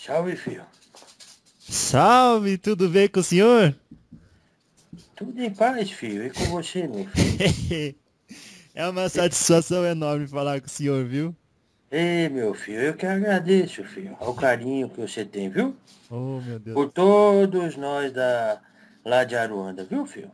Salve, filho. Salve, tudo bem com o senhor? Tudo em paz, filho. E com você, meu filho? É uma satisfação enorme falar com o senhor, viu? Ei, meu filho, eu que agradeço, filho, ao carinho que você tem, viu? Oh, meu Deus Por do céu. todos nós lá de Aruanda, viu, filho?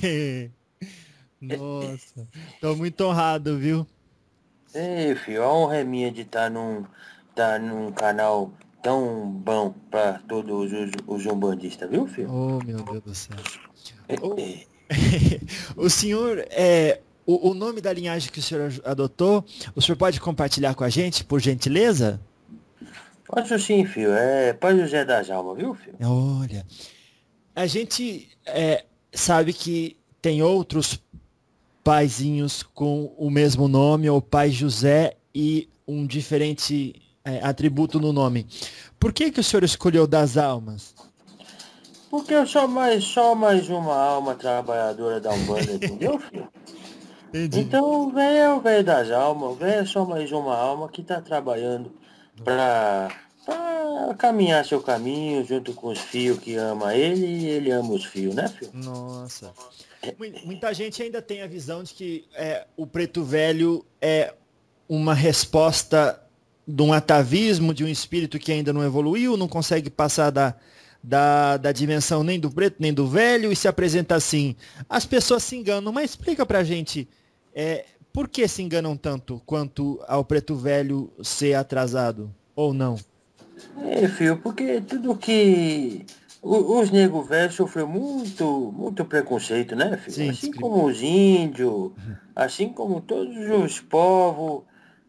Nossa, tô muito honrado, viu? Ei, filho, a honra é minha de tá num canal tão bom para todos os umbandistas, viu, filho? Oh, meu Deus do céu. Eh, Oh, eh, o senhor, o nome da linhagem que o senhor adotou, o senhor pode compartilhar com a gente, por gentileza? Posso sim, filho. É Pai José das Almas, viu, filho? Olha, a gente sabe que tem outros paizinhos com o mesmo nome, ou pai José e um diferente atributo no nome. Por que que o senhor escolheu das almas? Porque eu só mais uma alma trabalhadora da Umbanda, entendeu, filho? Entendi. Então, o velho é o velho das almas, o velho é só mais uma alma que está trabalhando para caminhar seu caminho junto com os fios que ama ele e ele ama os fios, né, filho? Nossa. Muita gente ainda tem a visão de que o preto velho é uma resposta de um atavismo, de um espírito que ainda não evoluiu, não consegue passar da dimensão nem do preto nem do velho e se apresenta assim. As pessoas se enganam, mas explica pra gente por que se enganam tanto quanto ao preto velho ser atrasado ou não? É, filho, porque tudo que os nego velhos sofreu muito preconceito, né, filho? Sim, Assim como os índios, assim como todos os povos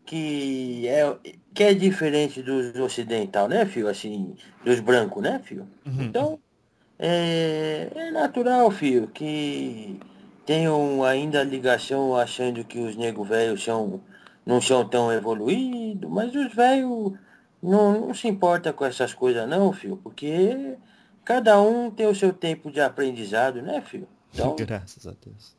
que é diferente dos ocidental, né, filho? Assim, dos brancos, né, filho? Uhum. Então, é natural, filho, que tenham ainda ligação achando que os nego velhos não são tão evoluídos, mas os velhos não se importa com essas coisas não, filho, porque cada um tem o seu tempo de aprendizado, né, filho? Então, Graças a Deus.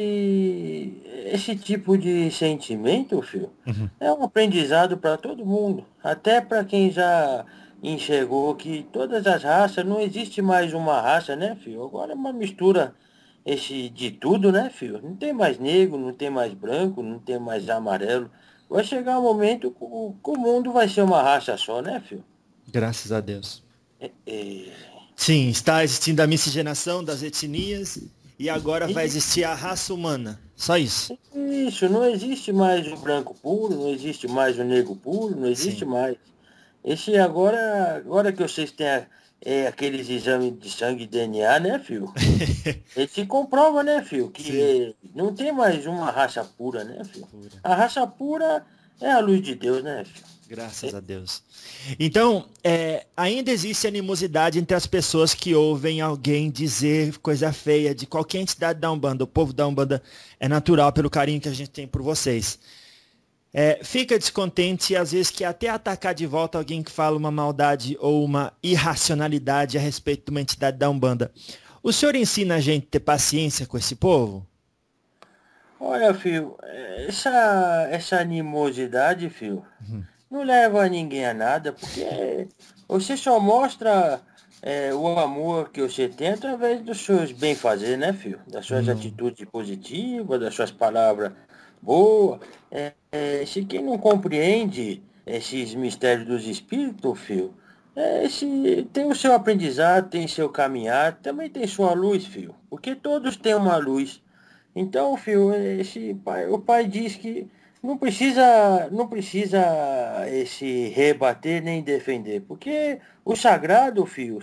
esse tipo de sentimento, filho, Uhum. é um aprendizado para todo mundo, até para quem já enxergou que todas as raças, não existe mais uma raça, né, filho? Agora é uma mistura de tudo, né, filho? Não tem mais negro, não tem mais branco, não tem mais amarelo. Vai chegar um momento que o mundo vai ser uma raça só, né, filho? Graças a Deus. É, Sim, está existindo a miscigenação das etnias e agora vai e existir a raça humana. Só isso. isso, não existe mais o branco puro, não existe mais o negro puro, não existe Sim. mais. Esse agora que vocês têm aqueles exames de sangue e DNA, né, filho? Ele se comprova, né, filho, que Sim. não tem mais uma raça pura, né, filho? Pura. A raça pura é a luz de Deus, né, filho? Graças a Deus. Então, ainda existe animosidade entre as pessoas que ouvem alguém dizer coisa feia de qualquer entidade da Umbanda. O povo da Umbanda é natural pelo carinho que a gente tem por vocês. Fica descontente e às vezes quer até atacar de volta alguém que fala uma maldade ou uma irracionalidade a respeito de uma entidade da Umbanda. O senhor ensina a gente a ter paciência com esse povo? Olha, filho, essa animosidade, filho, não leva ninguém a nada, porque você só mostra o amor que você tem através dos seus bem-fazer, né, filho? Das suas Não. atitudes positivas, das suas palavras boas. Se quem não compreende esses mistérios dos espíritos, filho, tem o seu aprendizado, tem seu caminhar, também tem sua luz, filho, porque todos têm uma luz. Então, filho, o pai diz que não precisa se rebater nem defender, porque o sagrado, filho,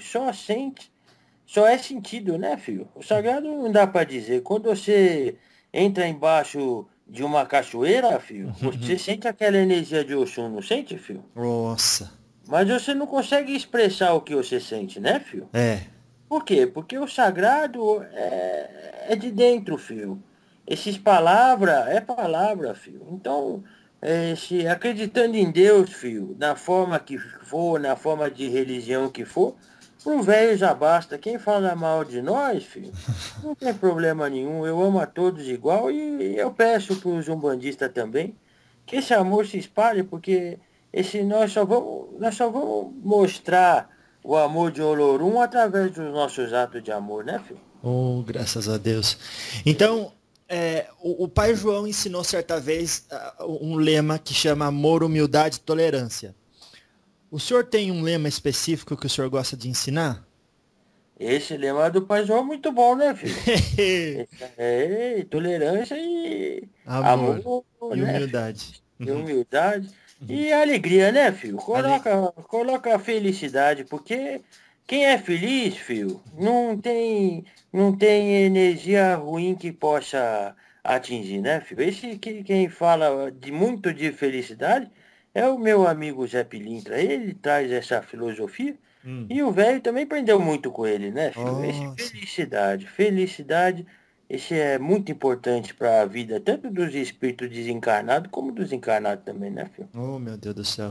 só é sentido, né, filho? O sagrado não dá para dizer. Quando você entra embaixo de uma cachoeira, filho, você sente aquela energia de Oxum, não sente, filho? Nossa. Mas você não consegue expressar o que você sente, né, filho? É. Por quê? Porque o sagrado é de dentro, filho. Esses palavra é palavra, filho. Então, se acreditando em Deus, filho, na forma que for, na forma de religião que for, pro velho já basta. Quem fala mal de nós, filho, não tem problema nenhum. Eu amo a todos igual e eu peço para os umbandistas também que esse amor se espalhe, porque nós só vamos mostrar o amor de Olorum através dos nossos atos de amor, né, filho? Oh, graças a Deus. Então, o pai João ensinou certa vez um lema que chama amor, humildade e tolerância. O senhor tem um lema específico que o senhor gosta de ensinar? Esse lema do Pai João é muito bom, né, filho? Tolerância e Amor amor, e né, filho? humildade. E Uhum, humildade uhum. e alegria, né, filho? Ale- Coloca a felicidade, porque quem é feliz, filho, não tem energia ruim que possa atingir, né, filho? Quem fala muito de felicidade é o meu amigo Zé Pilintra. Ele traz essa filosofia Hum. e o velho também aprendeu muito com ele, né, filho? Nossa. Felicidade. Esse é muito importante para a vida, tanto dos espíritos desencarnados como dos encarnados também, né, filho? Oh, meu Deus do céu.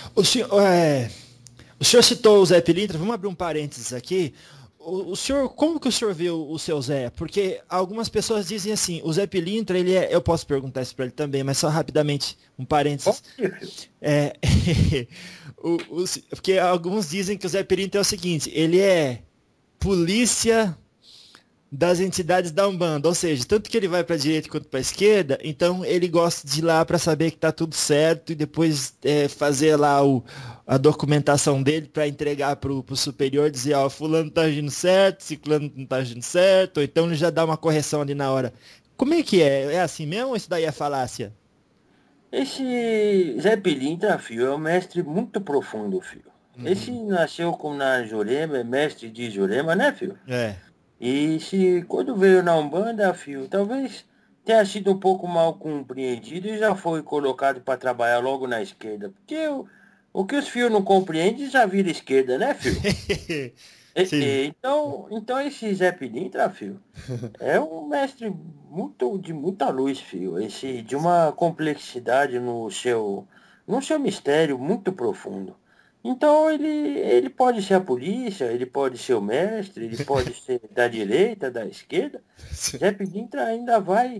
O senhor citou o Zé Pilintra, vamos abrir um parênteses aqui. O senhor, como que o senhor viu o seu Zé? Porque algumas pessoas dizem assim, o Zé Pilintra, eu posso perguntar isso para ele também, mas só rapidamente, um Pode parênteses. ir, filho. É, porque alguns dizem que o Zé Pilintra é o seguinte, ele é polícia das entidades da Umbanda, ou seja, tanto que ele vai para a direita quanto para a esquerda, então ele gosta de ir lá para saber que está tudo certo e depois fazer lá a documentação dele para entregar para o superior, dizer, ó, fulano está agindo certo, ciclano não está agindo certo, ou então ele já dá uma correção ali na hora. Como é que é? É assim mesmo ou isso daí é falácia? Esse Zé Pilintra, filho, é um mestre muito profundo, filho. Esse Uhum. nasceu na Jurema, é mestre de Jurema, né, filho? É. E se quando veio na Umbanda, filho, talvez tenha sido um pouco mal compreendido e já foi colocado para trabalhar logo na esquerda. Porque o que os fios não compreendem já vira esquerda, né, filho? Sim. Então esse Zé Pilintra, filho, é um mestre de muita luz, filho. De uma complexidade no seu mistério muito profundo. Então ele pode ser a polícia, ele pode ser o mestre, ele pode ser da direita, da esquerda. Zé Pilintra ainda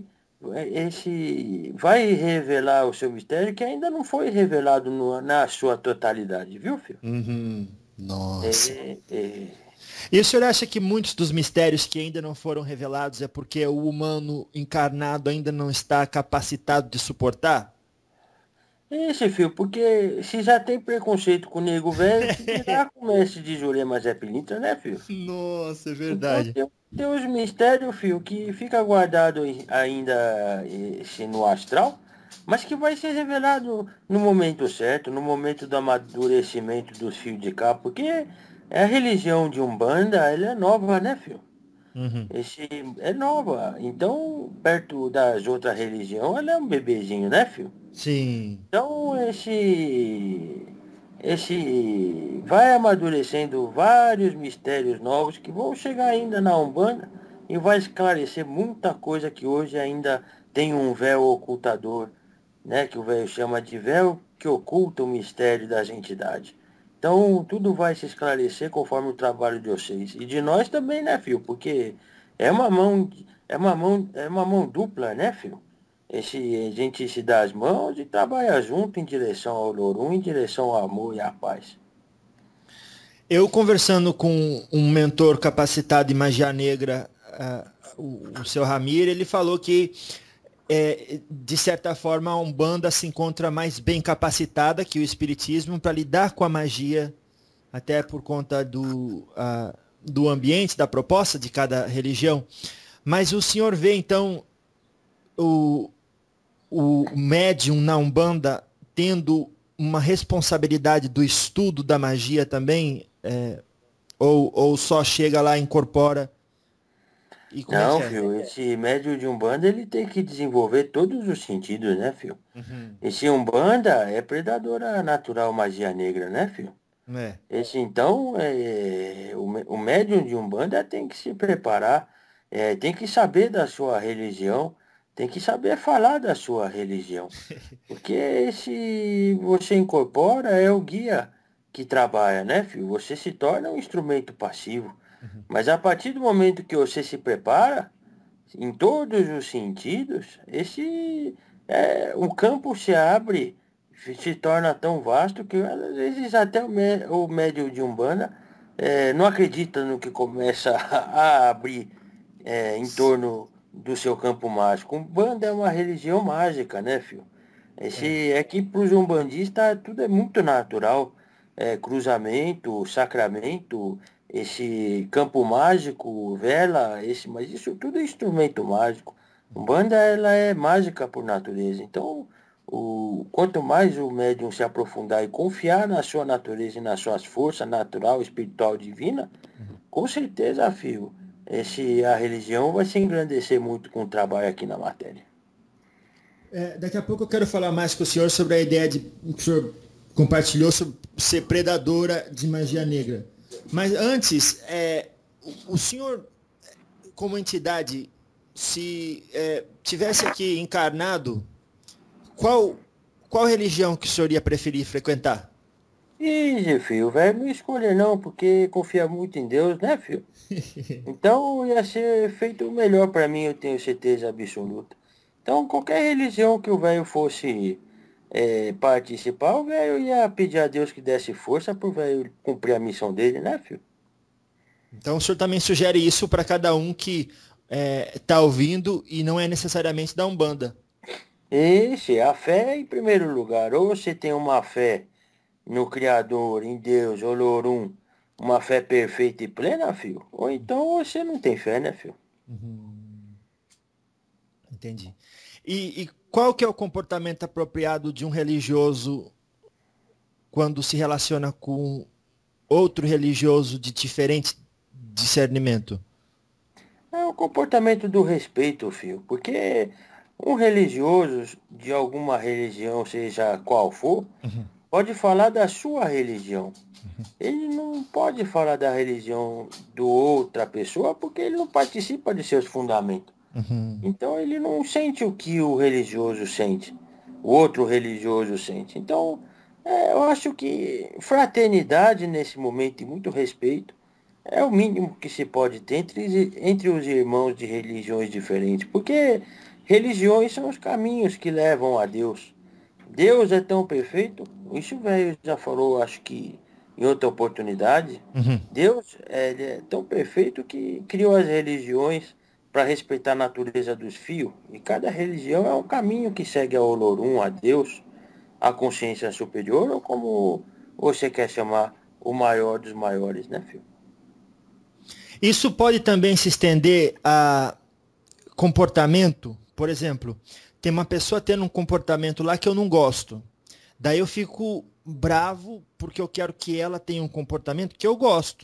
vai revelar o seu mistério que ainda não foi revelado na sua totalidade, viu, filho? Uhum. Nossa. É, é, E o senhor acha que muitos dos mistérios que ainda não foram revelados é porque o humano encarnado ainda não está capacitado de suportar? Esse, filho, porque se já tem preconceito com o nego velho, que dirá com o mestre de Jurema Zé Pilintra, né, filho? Nossa, é Então verdade. tem os mistérios, filho, que fica guardado ainda no astral, mas que vai ser revelado no momento certo, no momento do amadurecimento dos fios de cá, porque a religião de Umbanda, ela é nova, né, filho? Uhum. Esse é nova, então, perto das outras religiões, ela é um bebezinho, né, filho? Sim. Então, esse vai amadurecendo vários mistérios novos que vão chegar ainda na Umbanda e vai esclarecer muita coisa que hoje ainda tem um véu ocultador, né? Que o velho chama de véu que oculta o mistério das entidades. Então, tudo vai se esclarecer conforme o trabalho de vocês. E de nós também, né, filho? Porque é uma mão dupla, né, filho? A gente se dá as mãos e trabalha junto em direção ao Lorum, em direção ao amor e à paz. Eu conversando com um mentor capacitado em magia negra, o seu Ramir, ele falou que, de certa forma, a Umbanda se encontra mais bem capacitada que o Espiritismo para lidar com a magia, até por conta do ambiente, da proposta de cada religião. Mas o senhor vê, então, o, o médium na Umbanda tendo uma responsabilidade do estudo da magia também? Ou só chega lá, incorpora e como é que Não, é? filho, esse médium de Umbanda, ele tem que desenvolver todos os sentidos, né, filho? Uhum. Esse Umbanda é predadora natural magia negra, né, filho? É. Esse, então, o médium de Umbanda tem que se preparar, tem que saber da sua religião, tem que saber falar da sua religião. Porque esse você incorpora é o guia que trabalha, né, filho? Você se torna um instrumento passivo. Uhum. Mas a partir do momento que você se prepara, em todos os sentidos, o campo se abre se torna tão vasto que às vezes até o médium de Umbanda não acredita no que começa a abrir em torno do seu campo mágico. Umbanda é uma religião mágica, né, filho? É que para os umbandistas tudo é muito natural. Cruzamento, sacramento, esse campo mágico, vela, mas isso tudo é instrumento mágico. Umbanda, ela é mágica por natureza. Então, quanto mais o médium se aprofundar e confiar na sua natureza e nas suas forças natural, espiritual, divina, com certeza, filho, a religião vai se engrandecer muito com o trabalho aqui na matéria. Daqui a pouco eu quero falar mais com o senhor sobre a ideia que o senhor compartilhou sobre ser predadora de magia negra. Mas antes, o senhor, como entidade, se tivesse aqui encarnado, qual religião que o senhor ia preferir frequentar? Filho, velho, não escolher não, porque confia muito em Deus, né, filho? Então ia ser feito o melhor para mim, eu tenho certeza absoluta. Então, qualquer religião que o velho fosse participar, o velho ia pedir a Deus que desse força pro velho cumprir a missão dele, né, filho? Então o senhor também sugere isso para cada um que está ouvindo e não é necessariamente da Umbanda. A fé em primeiro lugar. Ou você tem uma fé no Criador, em Deus, Olorum, uma fé perfeita e plena, filho. Ou então você não tem fé, né, filho? Uhum. Entendi. E qual que é o comportamento apropriado de um religioso quando se relaciona com outro religioso de diferente discernimento? É o comportamento do respeito, filho. Porque um religioso de alguma religião, seja qual for, Uhum. pode falar da sua religião. Ele não pode falar da religião do outra pessoa porque ele não participa de seus fundamentos. Uhum. Então ele não sente o que o religioso sente, o outro religioso sente. Então, eu acho que fraternidade nesse momento e muito respeito é o mínimo que se pode ter entre os irmãos de religiões diferentes, porque religiões são os caminhos que levam a Deus. Deus é tão perfeito, isso o velho já falou, acho que em outra oportunidade. Uhum. Deus ele é tão perfeito que criou as religiões para respeitar a natureza dos fios. E cada religião é um caminho que segue a Olorum, a Deus, a consciência superior, ou como você quer chamar o maior dos maiores, né, filho? Isso pode também se estender a comportamento, por exemplo, tem uma pessoa tendo um comportamento lá que eu não gosto. Daí eu fico bravo porque eu quero que ela tenha um comportamento que eu gosto.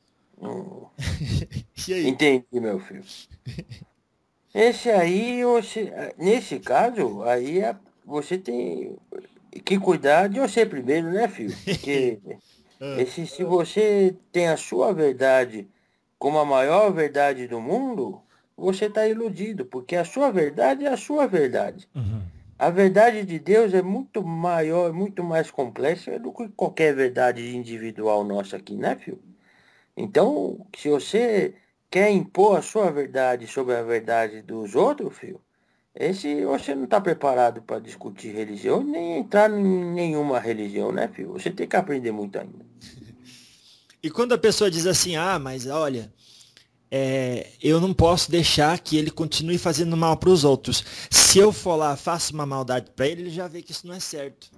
E aí? Entendi, meu filho. Esse aí, nesse caso, você tem que cuidar de você primeiro, né, filho? Porque se você tem a sua verdade como a maior verdade do mundo, você está iludido, porque a sua verdade é a sua verdade. Uhum. A verdade de Deus é muito maior, muito mais complexa do que qualquer verdade individual nossa aqui, né, filho? Então, se você quer impor a sua verdade sobre a verdade dos outros, filho, você não está preparado para discutir religião, nem entrar em nenhuma religião, né, filho? Você tem que aprender muito ainda. E quando a pessoa diz assim, mas olha, eu não posso deixar que ele continue fazendo mal para os outros. Se eu for lá, faço uma maldade para ele, ele já vê que isso não é certo.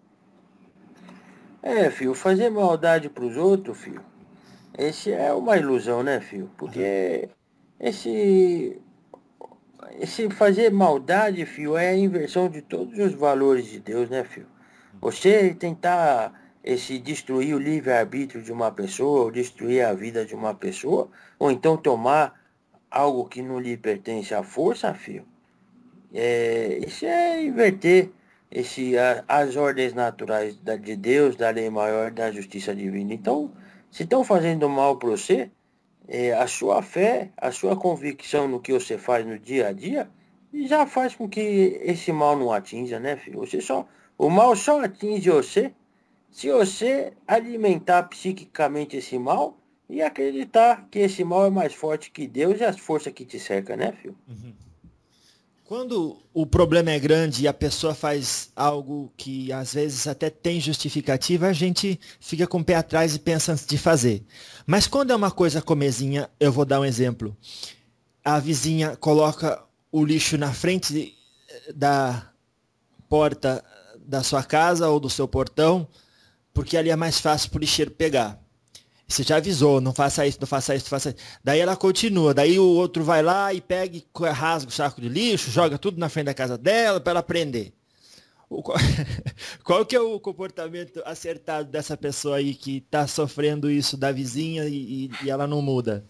Filho, fazer maldade para os outros, filho, esse é uma ilusão, né, filho? Porque esse, esse fazer maldade, filho, é a inversão de todos os valores de Deus, né, filho? Você tentar destruir o livre-arbítrio de uma pessoa, ou destruir a vida de uma pessoa, ou então tomar algo que não lhe pertence à força, filho, isso é inverter as ordens naturais de Deus, da lei maior, da justiça divina. Então, se estão fazendo mal para você, a sua fé, a sua convicção no que você faz no dia a dia, já faz com que esse mal não atinja, né, filho? O mal só atinge você se você alimentar psiquicamente esse mal e acreditar que esse mal é mais forte que Deus e as forças que te cercam, né, filho? Uhum. Quando o problema é grande e a pessoa faz algo que às vezes até tem justificativa, a gente fica com o pé atrás e pensa antes de fazer. Mas quando é uma coisa comezinha, eu vou dar um exemplo. A vizinha coloca o lixo na frente da porta da sua casa ou do seu portão, porque ali é mais fácil para o lixeiro pegar. Você já avisou, não faça isso, não faça isso, não faça isso. Daí ela continua, daí o outro vai lá e pega e rasga o saco de lixo, joga tudo na frente da casa dela para ela prender. Qual que é o comportamento acertado dessa pessoa aí que está sofrendo isso da vizinha e ela não muda?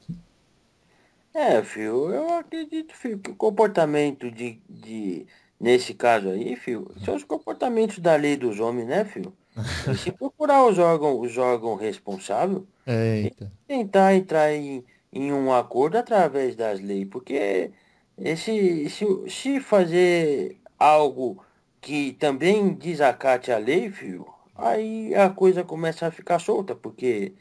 Filho, eu acredito, filho, que o comportamento nesse caso aí, filho, são os comportamentos da lei dos homens, né, filho? E se procurar os órgãos responsáveis, e Eita. tentar entrar em um acordo através das leis, porque se fazer algo que também desacate a lei, filho, aí a coisa começa a ficar solta, porque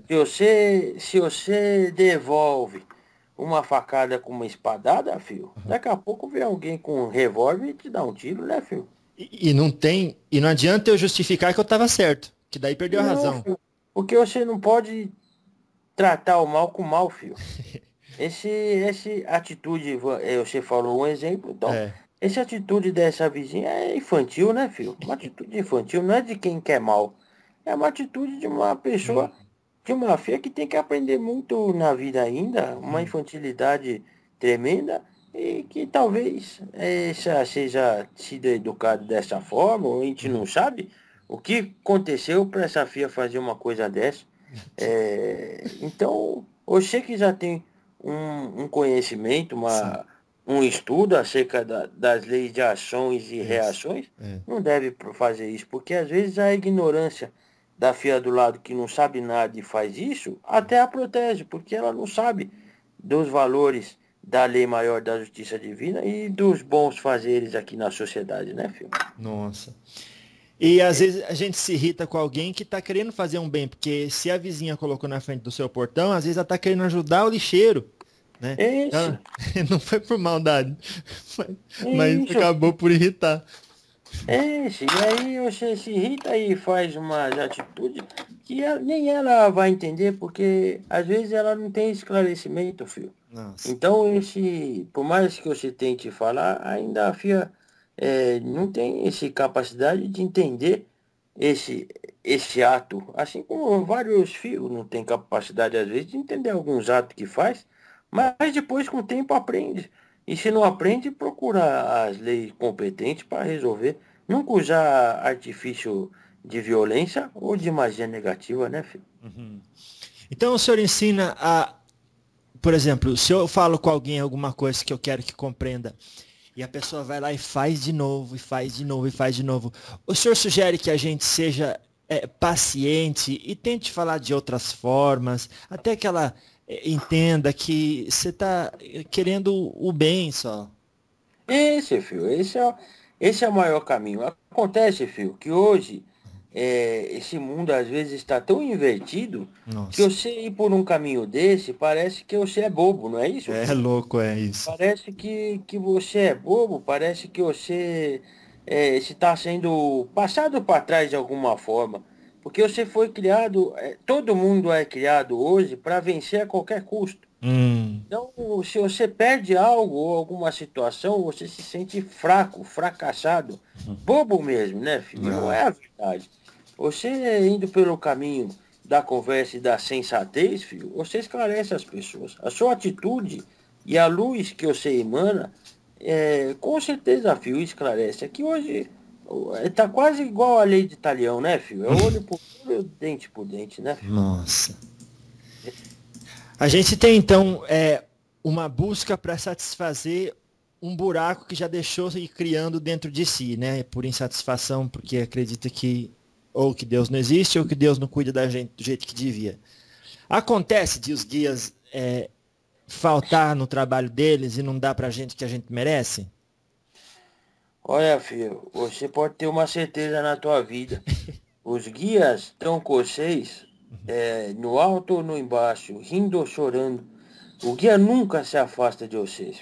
se você devolve uma facada com uma espadada, filho, daqui a pouco vem alguém com um revólver e te dá um tiro, né, filho? E não adianta eu justificar que eu estava certo, que daí perdeu a Não, razão. filho, porque você não pode tratar o mal com o mal, filho. Esse atitude, você falou um exemplo, então, É. essa atitude dessa vizinha é infantil, né, filho? Uma atitude infantil não é de quem quer mal. É uma atitude de uma pessoa, de uma filha que tem que aprender muito na vida ainda, uma Hum. infantilidade tremenda, e que talvez seja sido educado dessa forma, ou a gente não sabe o que aconteceu para essa filha fazer uma coisa dessa. Então, você que já tem um conhecimento, Sim, um estudo acerca das leis de ações e isso. reações, É. não deve fazer isso, porque às vezes a ignorância da filha do lado que não sabe nada e faz isso, até a protege, porque ela não sabe dos valores da lei maior da justiça divina e dos bons fazeres aqui na sociedade, né, filho? Nossa. E às vezes a gente se irrita com alguém que está querendo fazer um bem, porque se a vizinha colocou na frente do seu portão, às vezes ela está querendo ajudar o lixeiro, né? É isso, Ela- não foi por maldade, mas, é mas isso. acabou por irritar. E aí você se irrita e faz uma atitude que nem ela vai entender, porque às vezes ela não tem esclarecimento, filho. Nossa. Então, por mais que você tente falar, ainda a FIA não tem essa capacidade de entender esse, esse ato. Assim como vários fios não têm capacidade, às vezes, de entender alguns atos que faz, mas depois, com o tempo, aprende. E se não aprende, procura as leis competentes para resolver. Nunca usar artifício de violência ou de magia negativa, né, filho? Uhum. Então o senhor ensina a, por exemplo, se eu falo com alguém alguma coisa que eu quero que compreenda, e a pessoa vai lá e faz de novo, e faz de novo, e faz de novo. O senhor sugere que a gente seja paciente e tente falar de outras formas, até que ela entenda que você está querendo o bem só. Esse é o maior caminho. Acontece, filho, que hoje esse mundo às vezes está tão invertido que Nossa, você ir por um caminho desse parece que você é bobo, não é isso, é filho? louco, é isso. Parece que você é bobo, parece que você está sendo passado para trás de alguma forma. Porque você foi criado, todo mundo é criado hoje para vencer a qualquer custo. Hum, Então, se você perde algo ou alguma situação, você se sente fraco, fracassado, bobo mesmo, né, filho? E não ah, é a verdade. Você indo pelo caminho da conversa e da sensatez, filho, você esclarece as pessoas. A sua atitude e a luz que você emana, com certeza, filho, esclarece. Aqui hoje tá quase igual a lei de Talião, né, filho? É olho por olho, dente por dente, né, filho? nossa. A gente tem então uma busca para satisfazer um buraco que já deixou ir criando dentro de si, né? Por insatisfação, porque acredita que ou que Deus não existe ou que Deus não cuida da gente do jeito que devia. Acontece de os guias faltar no trabalho deles e não dar para a gente o que a gente merece? Olha, filho, você pode ter uma certeza na tua vida. Os guias estão com vocês, no alto ou no embaixo, rindo ou chorando. O guia nunca se afasta de vocês, filho.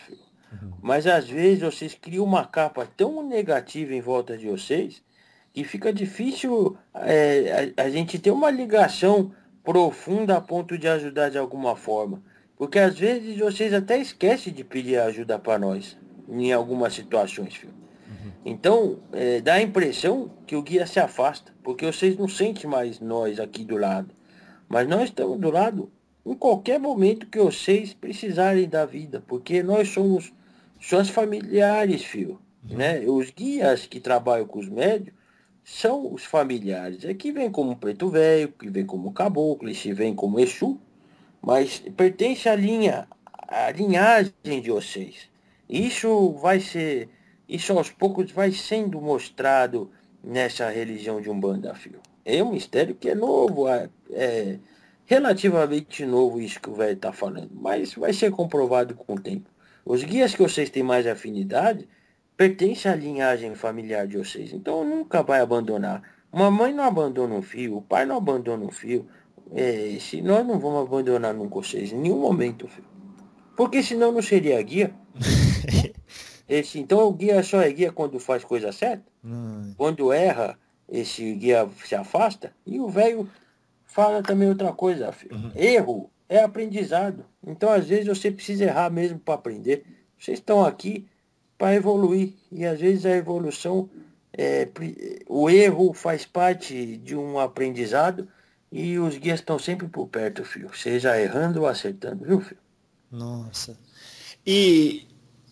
Mas às vezes vocês criam uma capa tão negativa em volta de vocês que fica difícil a gente ter uma ligação profunda a ponto de ajudar de alguma forma. Porque às vezes vocês até esquecem de pedir ajuda para nós em algumas situações, filho. Então, dá a impressão que o guia se afasta, porque vocês não sentem mais nós aqui do lado. Mas nós estamos do lado em qualquer momento que vocês precisarem da vida, porque nós somos suas familiares, filho. Né? Os guias que trabalham com os médios são os familiares. Aqui vem como preto velho, que vem como caboclo, esse vem como Exu, mas pertence à linhagem de vocês. Isso vai ser, isso aos poucos vai sendo mostrado nessa religião de Umbanda, filho. É um mistério que é novo, é relativamente novo isso que o velho está falando, mas vai ser comprovado com o tempo. Os guias que vocês têm mais afinidade pertencem à linhagem familiar de vocês, então nunca vai abandonar. Uma mãe não abandona um filho, o pai não abandona um filho. Se nós não vamos abandonar nunca vocês, em nenhum momento, filho. Porque senão não seria guia. Então o guia só é guia quando faz coisa certa. Quando erra, esse guia se afasta. E o velho fala também outra coisa, filho. Erro é aprendizado. Então às vezes você precisa errar mesmo para aprender. Vocês estão aqui para evoluir. E às vezes a evolução, o erro faz parte de um aprendizado. E os guias estão sempre por perto, filho. Seja errando ou acertando, viu, filho? Nossa. E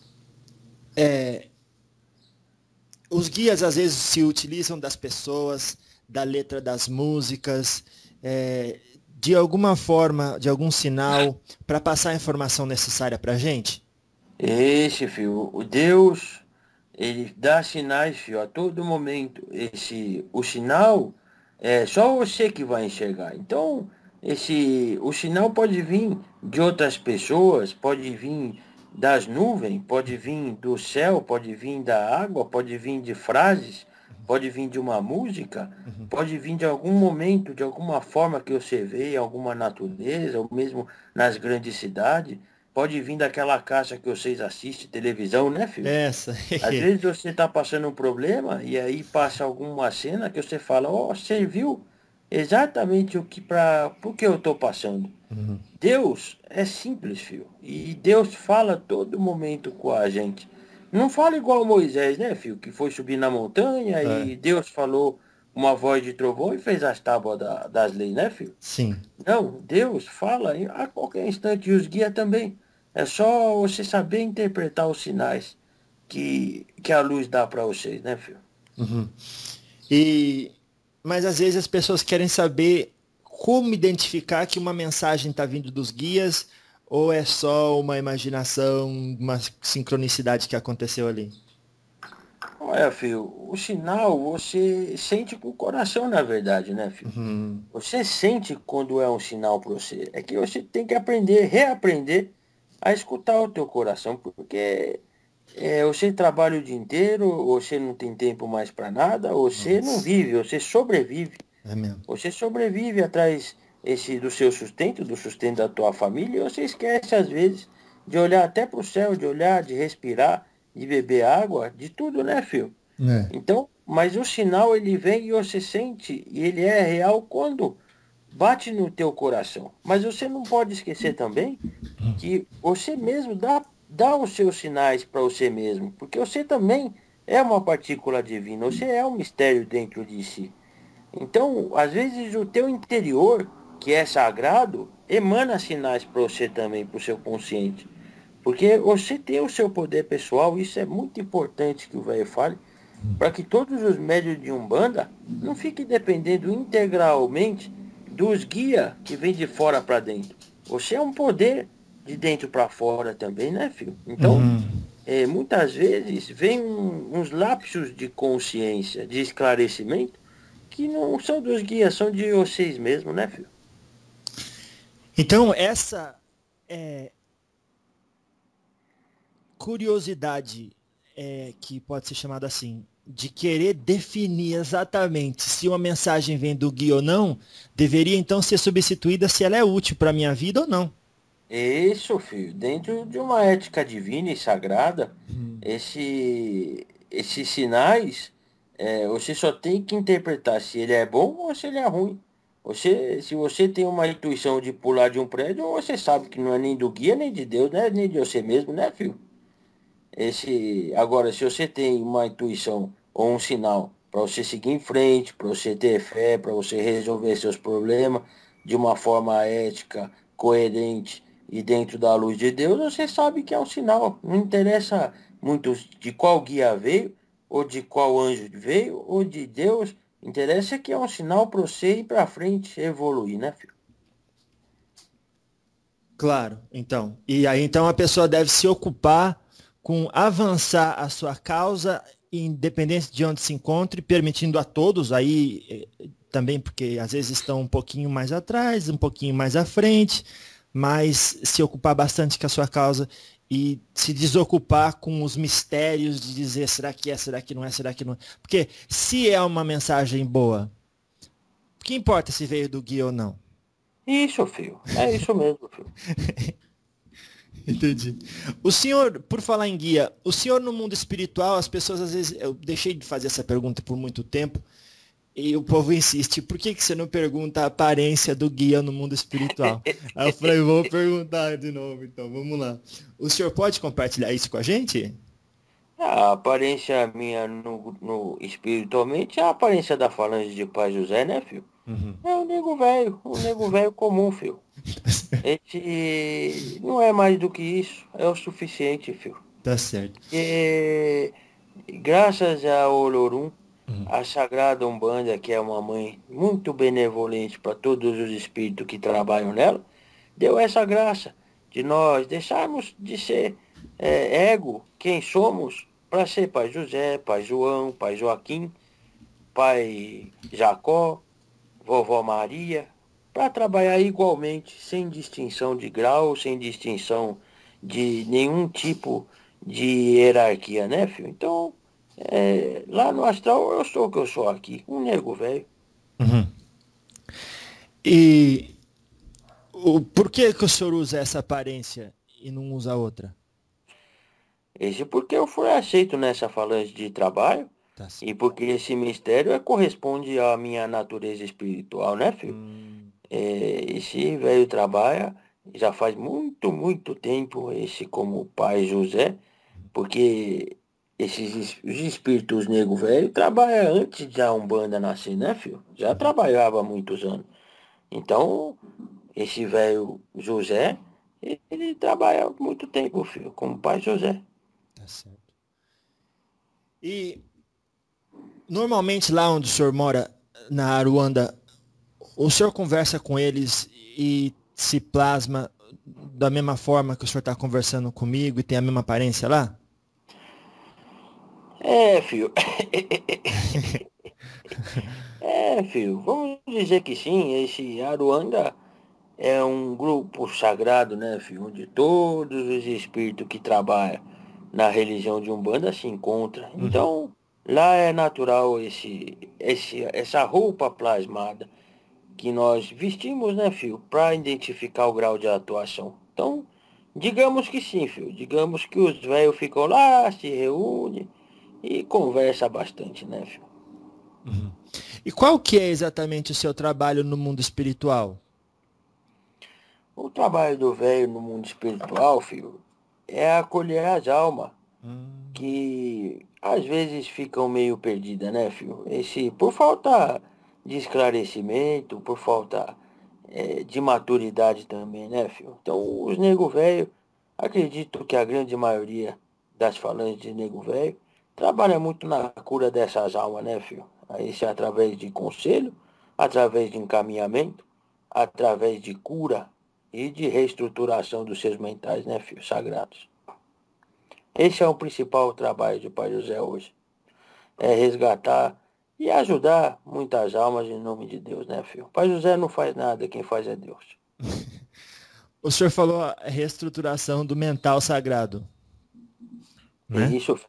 os guias às vezes se utilizam das pessoas, da letra das músicas, de alguma forma, de algum sinal, para passar a informação necessária para a gente? Filho, o Deus, ele dá sinais, filho, a todo momento. O sinal é só você que vai enxergar. Então, o sinal pode vir de outras pessoas, pode vir das nuvens, pode vir do céu, pode vir da água, pode vir de frases, pode vir de uma música, pode vir de algum momento, de alguma forma que você vê em alguma natureza, ou mesmo nas grandes cidades. Pode vir daquela caixa que vocês assistem televisão, né, filho? Essa. Às vezes você está passando um problema e aí passa alguma cena que você fala, você viu exatamente por que eu estou passando. Deus é simples, filho. E Deus fala a todo momento com a gente. Não fala igual Moisés, né, filho? Que foi subir na montanha e Deus falou uma voz de trovão e fez as tábuas das leis, né, filho? Sim. Não, Deus fala a qualquer instante e os guia também. É só você saber interpretar os sinais que a luz dá para vocês, né, filho? Mas às vezes as pessoas querem saber como identificar que uma mensagem está vindo dos guias ou é só uma imaginação, uma sincronicidade que aconteceu ali? Olha, filho, o sinal você sente com o coração, na verdade, né, filho? Você sente quando é um sinal para você. É que você tem que reaprender a escutar o teu coração, porque você trabalha o dia inteiro, você não tem tempo mais para nada, você não vive, você sobrevive. É mesmo. Você sobrevive atrás do seu sustento, do sustento da tua família, e você esquece às vezes de olhar até para o céu, de respirar, de beber água, de tudo, né, filho? Então, mas o sinal ele vem e você sente, e ele é real quando bate no teu coração. Mas você não pode esquecer também que você mesmo dá os seus sinais para você mesmo, porque você também é uma partícula divina, você é um mistério dentro de si. Então, às vezes o teu interior, que é sagrado, emana sinais para você também, para o seu consciente. Porque você tem o seu poder pessoal, isso é muito importante que o velho fale, para que todos os médios de Umbanda não fiquem dependendo integralmente dos guias que vêm de fora para dentro. Você é um poder de dentro para fora também, né, filho? Então, muitas vezes vem uns lapsos de consciência, de esclarecimento, que não são dos guias, são de vocês mesmos, né, filho? Então, essa curiosidade, que pode ser chamada assim, de querer definir exatamente se uma mensagem vem do guia ou não, deveria então ser substituída se ela é útil para a minha vida ou não. Isso, filho. Dentro de uma ética divina e sagrada, Hum. esses sinais, você só tem que interpretar se ele é bom ou se ele é ruim. Se você tem uma intuição de pular de um prédio, você sabe que não é nem do guia, nem de Deus, né? Nem de você mesmo, né, filho? Agora, se você tem uma intuição ou um sinal para você seguir em frente, para você ter fé, para você resolver seus problemas de uma forma ética, coerente e dentro da luz de Deus, você sabe que é um sinal. Não interessa muito de qual guia veio, ou de qual anjo veio, ou de Deus. Interessa que é um sinal para você ir para frente, evoluir, né, filho? Claro, então. E aí então a pessoa deve se ocupar com avançar a sua causa, independente de onde se encontre, permitindo a todos aí também, porque às vezes estão um pouquinho mais atrás, um pouquinho mais à frente, mas se ocupar bastante com a sua causa e se desocupar com os mistérios de dizer será que é, será que não é, será que não é. Porque se é uma mensagem boa, o que importa se veio do guia ou não? Isso, filho. É isso mesmo, filho. Entendi. O senhor, por falar em guia, o senhor no mundo espiritual, as pessoas às vezes, eu deixei de fazer essa pergunta por muito tempo, e o povo insiste, por que que você não pergunta a aparência do guia no mundo espiritual? Aí eu falei, vou perguntar de novo, então, vamos lá. O senhor pode compartilhar isso com a gente? A aparência minha espiritualmente é a aparência da falange de Pai José, né, filho? Uhum. É um nego velho comum, filho. Esse não é mais do que isso, é o suficiente, filho. Tá certo. E graças a Olorum, Uhum. a Sagrada Umbanda, que é uma mãe muito benevolente para todos os espíritos que trabalham nela, deu essa graça de nós deixarmos de ser ego, quem somos, para ser Pai José, Pai João, Pai Joaquim, Pai Jacó, Vovó Maria, para trabalhar igualmente, sem distinção de grau, sem distinção de nenhum tipo de hierarquia, né, filho? Então, lá no astral eu sou o que eu sou aqui, um nego velho. Uhum. E por que que o senhor usa essa aparência e não usa outra? Esse porque eu fui aceito nessa falange de trabalho Tá e certo. porque esse mistério corresponde à minha natureza espiritual, né, filho? Hum. Esse velho trabalha já faz muito, muito tempo, esse como pai José, porque os espíritos negro velho trabalham antes da Umbanda nascer, né, filho? Já Uhum. trabalhava há muitos anos. Então, esse velho José, ele trabalha há muito tempo, filho, como pai José. Tá certo. E normalmente lá onde o senhor mora, na Aruanda, o senhor conversa com eles e se plasma da mesma forma que o senhor está conversando comigo e tem a mesma aparência lá? Filho. Filho, vamos dizer que sim, esse Aruanda é um grupo sagrado, né, filho, onde todos os espíritos que trabalham na religião de Umbanda se encontram. Uhum. Então, lá é natural essa roupa plasmada que nós vestimos, né, filho, para identificar o grau de atuação. Então, digamos que sim, filho, digamos que os velhos ficam lá, se reúnem e conversa bastante, né, filho? Uhum. E qual que é exatamente o seu trabalho no mundo espiritual? O trabalho do velho no mundo espiritual, filho, é acolher as almas Hum. que às vezes ficam meio perdidas, né, filho? Por falta de esclarecimento, por falta de maturidade também, né, filho? Então, os nego velho, acredito que a grande maioria das falanges de nego velho trabalha muito na cura dessas almas, né, filho? Aí, se é através de conselho, através de encaminhamento, através de cura e de reestruturação dos seus mentais, né, filho? Sagrados. Esse é o principal trabalho de Pai José hoje. É resgatar e ajudar muitas almas em nome de Deus, né, filho? Pai José não faz nada, quem faz é Deus. O senhor falou a reestruturação do mental sagrado, É né? isso.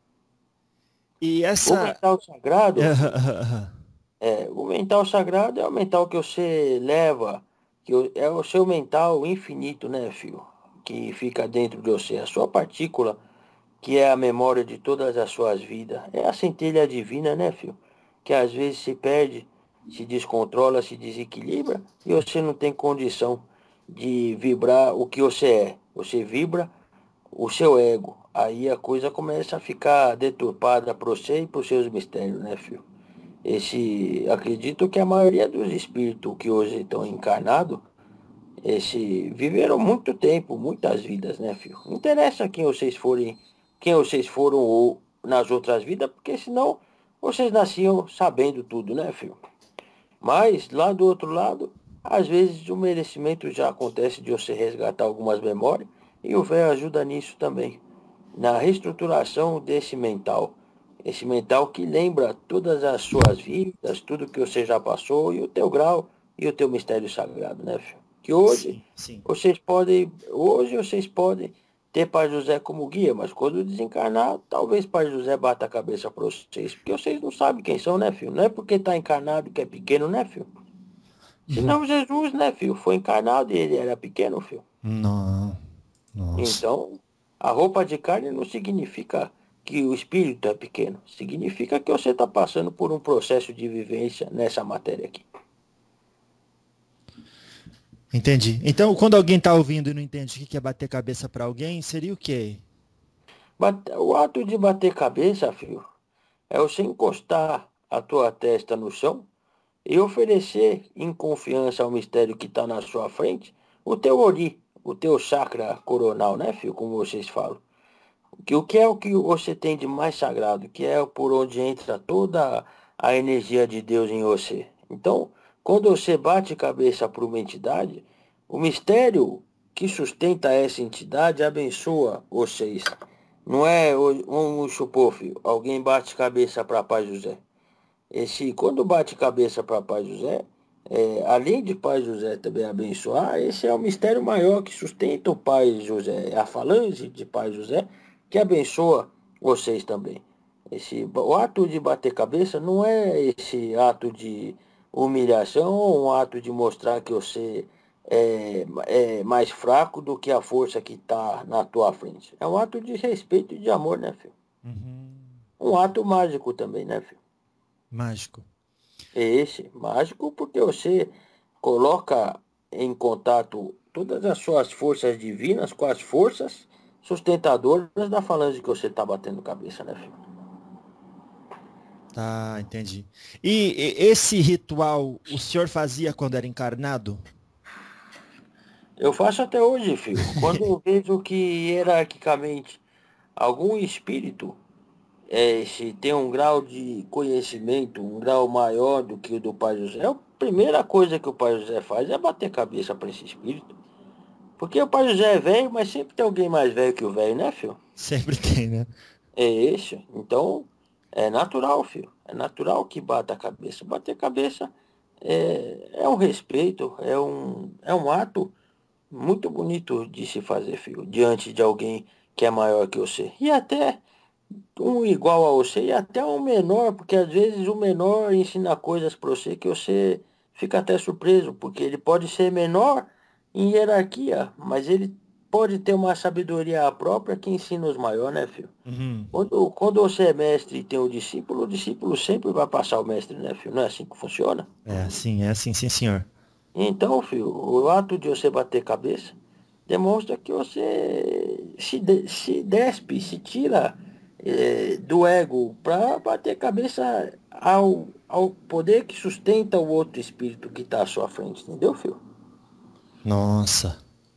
E O essa. mental sagrado, filho, o mental sagrado é o mental que você leva É o seu mental infinito, né, filho? Que fica dentro de você. A sua partícula, que é a memória de todas as suas vidas. É a centelha divina, né, filho? Que às vezes se perde, se descontrola, se desequilibra e você não tem condição de vibrar o que você é. Você vibra o seu ego. Aí a coisa começa a ficar deturpada para você e para os seus mistérios, né, filho? Acredito que a maioria dos espíritos que hoje estão encarnados, viveram muito tempo, muitas vidas, né, filho? Não interessa quem vocês foram ou nas outras vidas, porque senão vocês nasciam sabendo tudo, né, filho? Mas lá do outro lado, às vezes o merecimento já acontece de você resgatar algumas memórias e o véio ajuda nisso também, na reestruturação desse mental. Esse mental que lembra todas as suas vidas, tudo que você já passou e o teu grau e o teu mistério sagrado, né, filho? Que Sim, sim. hoje vocês podem ter Pai José como guia, mas quando desencarnar, talvez Pai José bata a cabeça para vocês, porque vocês não sabem quem são, né, filho? Não é porque tá encarnado que é pequeno, né, filho? Uhum. Senão Jesus, né, filho, foi encarnado e ele era pequeno, filho. Não, nossa. Então, a roupa de carne não significa que o espírito é pequeno. Significa que você está passando por um processo de vivência nessa matéria aqui. Entendi. Então, quando alguém está ouvindo e não entende o que é bater cabeça para alguém, seria o quê? O ato de bater cabeça, filho, é você encostar a tua testa no chão e oferecer em confiança ao mistério que está na sua frente o teu ori, o teu chakra coronal, né, filho, como vocês falam. O que é o que você tem de mais sagrado, que é por onde entra toda a energia de Deus em você. Então, quando você bate cabeça para uma entidade, o mistério que sustenta essa entidade abençoa vocês. Não é, vamos supor, filho, alguém bate cabeça para Pai José. Quando bate cabeça para Pai José, além de Pai José também abençoar, esse é o mistério maior que sustenta o Pai José, é a falange de Pai José que abençoa vocês também. O ato de bater cabeça não é esse ato de humilhação ou um ato de mostrar que você é mais fraco do que a força que está na tua frente. É um ato de respeito e de amor, né, filho? Uhum. Um ato mágico também, né, filho? Mágico. É esse, mágico, porque você coloca em contato todas as suas forças divinas com as forças sustentadoras da falange que você está batendo cabeça, né, filho? Tá, entendi. E esse ritual o senhor fazia quando era encarnado? Eu faço até hoje, filho. Quando eu vejo que hierarquicamente algum espírito se tem um grau de conhecimento, um grau maior do que o do Pai José, a primeira coisa que o Pai José faz é bater cabeça para esse espírito. Porque o Pai José é velho, mas sempre tem alguém mais velho que o velho, né, filho? Sempre tem, né? É esse. Então, é natural, filho. É natural que bata a cabeça. Bater cabeça é um respeito, é um ato muito bonito de se fazer, filho, diante de alguém que é maior que você. E até um igual a você, e até um menor, porque às vezes o menor ensina coisas para você que você fica até surpreso, porque ele pode ser menor em hierarquia, mas ele pode ter uma sabedoria própria que ensina os maiores, né, filho? Uhum. Quando você é mestre e tem um discípulo, o discípulo sempre vai passar o mestre, né, filho? Não é assim que funciona? É assim, sim, senhor. Então, filho, o ato de você bater cabeça demonstra que você se despe, se tira do ego para bater cabeça ao poder que sustenta o outro espírito que está à sua frente, entendeu, filho? Nossa.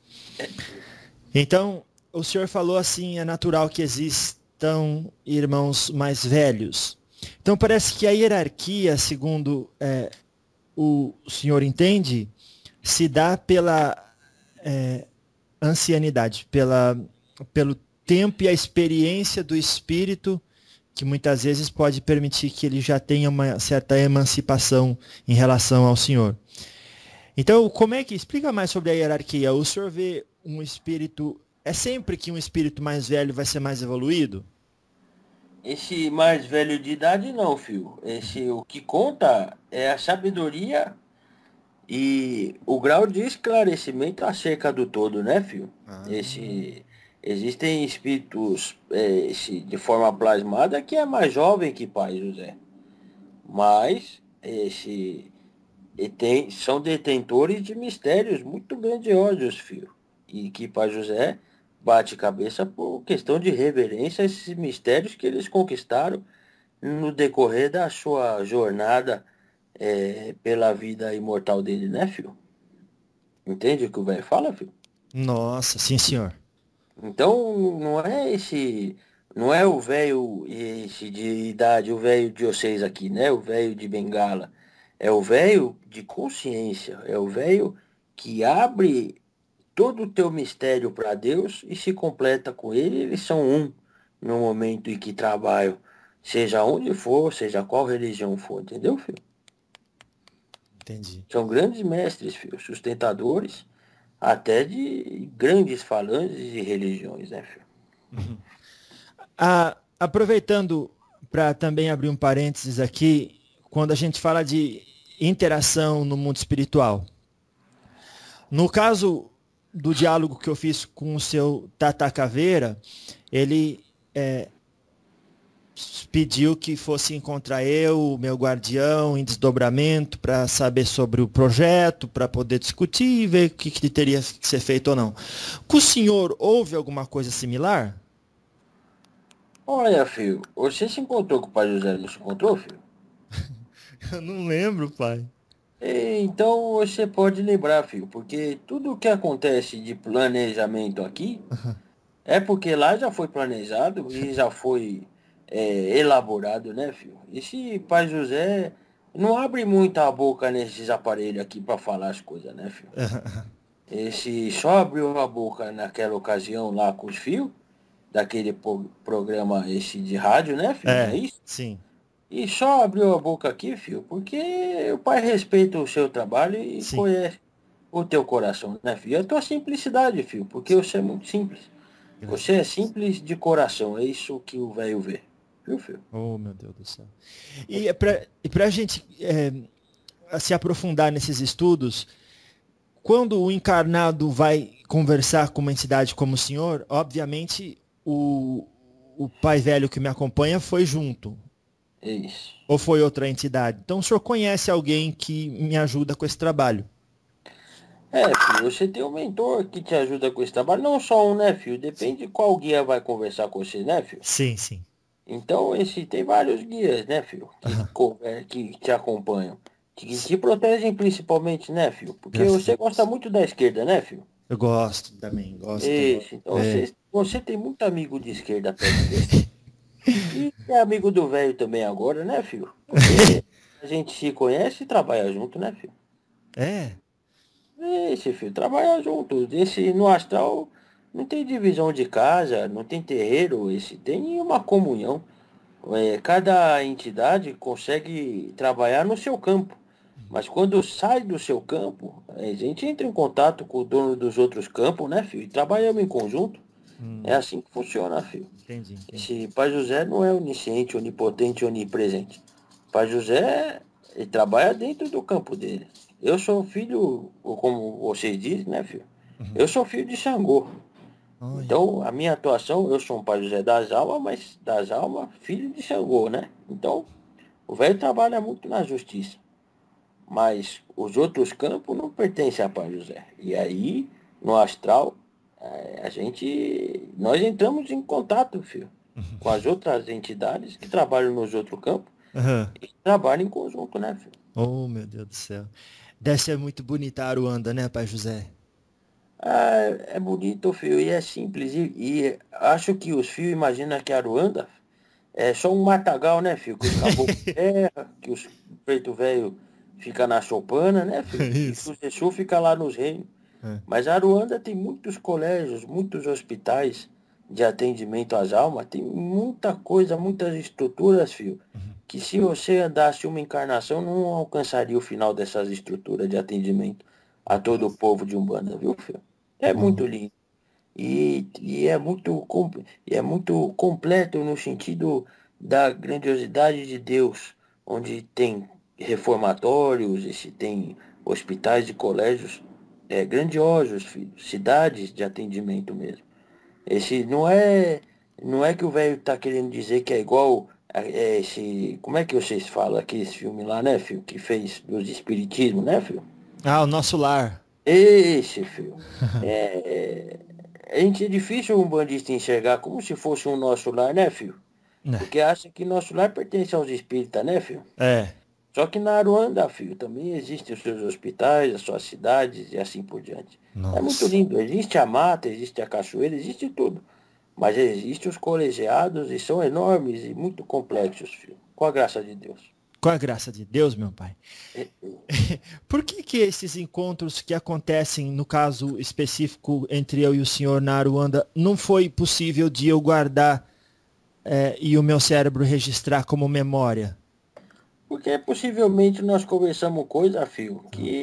Então, o senhor falou assim, é natural que existam irmãos mais velhos. Então parece que a hierarquia, segundo o senhor entende, se dá pela ancianidade, pelo tempo e a experiência do espírito, que muitas vezes pode permitir que ele já tenha uma certa emancipação em relação ao senhor. Então, como é que explica mais sobre a hierarquia? O senhor vê um espírito, é sempre que um espírito mais velho vai ser mais evoluído? Esse mais velho de idade não, filho. O que conta é a sabedoria E o grau de esclarecimento acerca do todo, né, filho? Ah, Existem espíritos de forma plasmada que é mais jovem que Pai José. Mas são detentores de mistérios muito grandiosos, filho. E que Pai José bate cabeça por questão de reverência a esses mistérios que eles conquistaram no decorrer da sua jornada pela vida imortal dele, né, filho? Entende o que o velho fala, filho? nossa, sim, senhor. Então, não é o velho esse de idade, o velho de vocês aqui, né? O velho de Bengala. É o velho de consciência, é o velho que abre todo o teu mistério para Deus e se completa com ele. Eles são um no momento em que trabalham, seja onde for, seja qual religião for, entendeu, filho? Entendi. São grandes mestres, filho, sustentadores até de grandes falanges de religiões, né, filho? Uhum. Aproveitando para também abrir um parênteses aqui, quando a gente fala de interação no mundo espiritual. No caso do diálogo que eu fiz com o seu Tata Caveira, ele pediu que fosse encontrar eu, o meu guardião, em desdobramento, para saber sobre o projeto, para poder discutir e ver o que teria que ser feito ou não. Com o senhor, houve alguma coisa similar? Olha, filho, você se encontrou com o pai José, não se encontrou, filho? Eu não lembro, pai. Então você pode lembrar, filho, porque tudo o que acontece de planejamento aqui é porque lá já foi planejado e já foi elaborado, né, filho? Esse pai José não abre muita boca nesses aparelhos aqui para falar as coisas, né, filho? Esse só abriu a boca naquela ocasião lá com os fios, daquele programa esse de rádio, né, filho? Não é É, isso? sim. E só abriu a boca aqui, filho, porque o pai respeita o seu trabalho e Sim. conhece o teu coração, né, filho? É a tua simplicidade, filho, porque você é muito simples. Graças Você a é Deus. simples de coração, é isso que o velho vê. Viu, filho? Oh, meu Deus do céu. E para a gente se aprofundar nesses estudos, quando o encarnado vai conversar com uma entidade como o senhor, obviamente o pai velho que me acompanha foi junto. É isso. Ou foi outra entidade? Então o senhor conhece alguém que me ajuda com esse trabalho? Filho, você tem um mentor que te ajuda com esse trabalho, não só um, né, filho? Sim. Depende de qual guia vai conversar com você, né, filho? Sim, sim. Então, tem vários guias, né, filho, Aham. que te acompanham, que te protegem principalmente, né, filho? Porque Graças a você gosta Deus. muito da esquerda, né, filho? Eu gosto também, gosto também. Isso, então É. você tem muito amigo de esquerda perto de você. E é amigo do velho também agora, né, filho? Porque a gente se conhece e trabalha junto, né, filho? É. Esse, filho, trabalha junto. Esse no astral não tem divisão de casa, não tem terreiro, esse tem uma comunhão. Cada entidade consegue trabalhar no seu campo. Mas quando sai do seu campo, a gente entra em contato com o dono dos outros campos, né, filho? E trabalhamos em conjunto. É Hum, assim que funciona, filho. entendi, entendi. Esse Pai José não é onisciente, onipotente, onipresente. Pai José, ele trabalha dentro do campo dele. Eu sou filho, ou como vocês dizem, né, filho? Uhum. Eu sou filho de Xangô. Olha. Então, a minha atuação, eu sou um Pai José das almas, mas das almas, filho de Xangô, né? Então, o velho trabalha muito na justiça. Mas os outros campos não pertencem a Pai José. E aí, no astral, nós entramos em contato, filho, Uhum. com as outras entidades que trabalham nos outros campos Aham. e trabalham em conjunto, né, filho? Oh, meu Deus do céu. Deve ser muito bonita a Aruanda, né, pai José? Ah, é bonito, filho, e é simples. E acho que os fios imaginam que a Aruanda é só um matagal, né, filho? Que os caboclos terra, que os preto velho fica na choupana, né, filho? E que Isso. os Exu fica lá nos reinos. É. Mas Aruanda tem muitos colégios, muitos hospitais de atendimento às almas, tem muita coisa, muitas estruturas, filho, Uhum. que se você andasse uma encarnação, não alcançaria o final dessas estruturas de atendimento a todo o povo de Umbanda, viu, filho? É muito Oh. lindo. E é muito completo no sentido da grandiosidade de Deus, onde tem reformatórios, esse tem hospitais e colégios grandiosos, filho. Cidades de atendimento mesmo. Esse não é que o velho tá querendo dizer que é igual esse, como é que vocês falam aqui esse filme lá, né, filho, que fez dos espiritismo, né, filho? Ah, o nosso lar. Esse, filho. É, a gente é difícil um bandista enxergar como se fosse um nosso lar, né, filho? Porque acha que nosso lar pertence aos espíritas, né, filho? É. Só que na Aruanda, filho, também existem os seus hospitais, as suas cidades e assim por diante. É muito Nossa. lindo. Existe a mata, existe a cachoeira, existe tudo. Mas existem os colegiados e são enormes e muito complexos, filho. Com a graça de Deus. Com a graça de Deus, meu pai. É, Por que esses encontros que acontecem, no caso específico entre eu e o senhor na Aruanda, não foi possível de eu guardar e o meu cérebro registrar como memória? Porque possivelmente nós conversamos coisa, filho,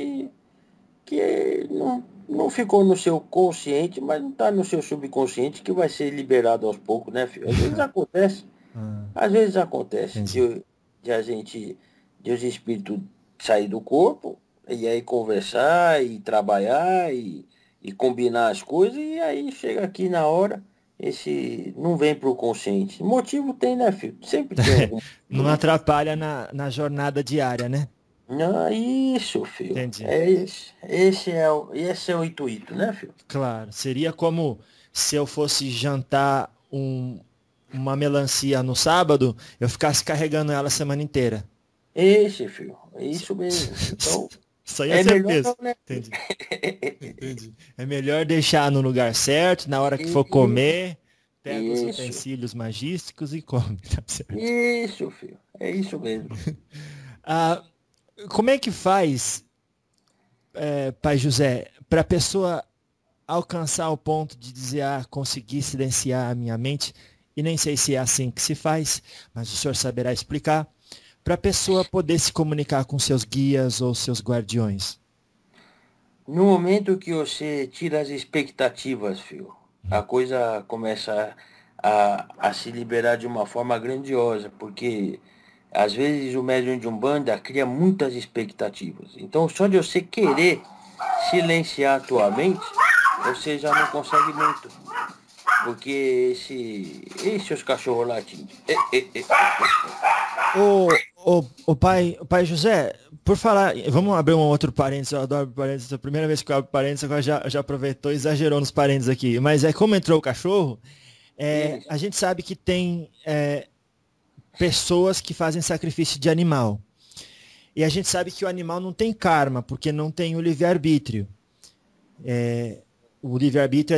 que não ficou no seu consciente, mas não está no seu subconsciente, que vai ser liberado aos poucos, né, filho? Às vezes acontece. Ah, Às vezes acontece entendi. de a gente, de os espíritos sair do corpo e aí conversar e trabalhar e combinar as coisas e aí chega aqui na hora, esse não vem para o consciente. Motivo tem, né, filho? Sempre tem algum motivo, Não né? atrapalha na jornada diária, né? Não, isso, filho. Entendi. Esse é o intuito, né, filho? Claro. Seria como se eu fosse jantar uma melancia no sábado, eu ficasse carregando ela a semana inteira. Esse, filho. É isso mesmo. Então, Isso aí é é melhor certeza. não, né, filho? Entendi. Entendi. É melhor deixar no lugar certo, na hora que for Isso, comer, pega os isso. utensílios magísticos e come, tá certo? Isso, filho. É isso mesmo. Ah, como é que faz, Pai José, para a pessoa alcançar o ponto de dizer, consegui silenciar a minha mente, e nem sei se é assim que se faz, mas o senhor saberá explicar, para a pessoa poder se comunicar com seus guias ou seus guardiões? No momento que você tira as expectativas, filho, a coisa começa a se liberar de uma forma grandiosa, porque às vezes o médium de Umbanda cria muitas expectativas. Então, só de você querer silenciar a tua mente, você já não consegue muito. Porque esse os cachorros latindo. O pai José, por falar, vamos abrir um outro parênteses, eu adoro parênteses, é a primeira vez que eu abro parênteses, agora já aproveitou e exagerou nos parênteses aqui, mas como entrou o cachorro, Isso. a gente sabe que tem pessoas que fazem sacrifício de animal, e a gente sabe que o animal não tem karma, porque não tem o livre-arbítrio. O livre-arbítrio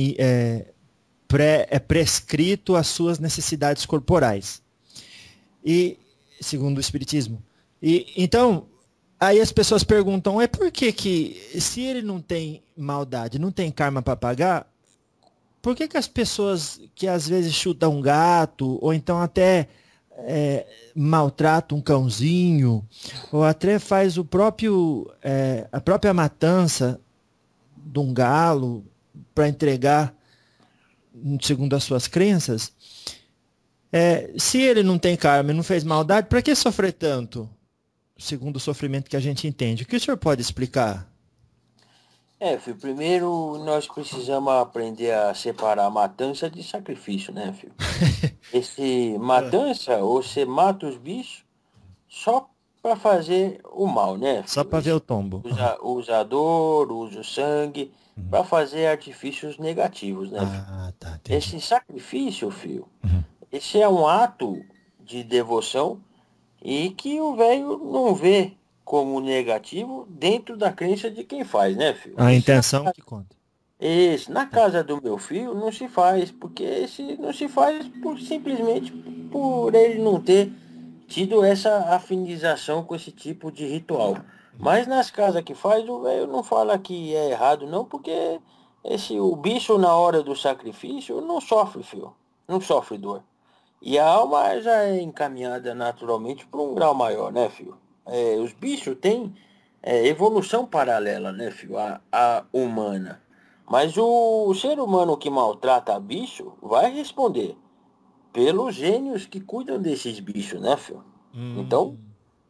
é prescrito às suas necessidades corporais. E segundo o espiritismo. E então, aí as pessoas perguntam, por que se ele não tem maldade, não tem karma para pagar, por que as pessoas que às vezes chutam um gato, ou então até maltratam um cãozinho, ou até faz a própria matança de um galo para entregar, segundo as suas crenças, se ele não tem karma e não fez maldade, para que sofrer tanto? Segundo o sofrimento que a gente entende. O que o senhor pode explicar? Filho, primeiro nós precisamos aprender a separar matança de sacrifício, né, filho? Esse matança, você mata os bichos só para fazer o mal, né, Só filho? para ver Esse o tombo. usa a dor, usa o sangue, Uhum. para fazer artifícios negativos, né, filho? Ah, tá, entendi. Esse sacrifício, filho, Uhum. esse é um ato de devoção e que o velho não vê como negativo dentro da crença de quem faz, né, filho? A intenção que conta. Na casa do meu filho não se faz, porque esse não se faz simplesmente por ele não ter tido essa afinização com esse tipo de ritual. Mas nas casas que faz, o velho não fala que é errado, não, porque o bicho na hora do sacrifício não sofre, filho. Não sofre dor. E a alma já é encaminhada naturalmente para um grau maior, né, filho? Os bichos têm evolução paralela, né, filho, à humana. Mas o ser humano que maltrata bicho vai responder pelos gênios que cuidam desses bichos, né, filho? Então, Hum.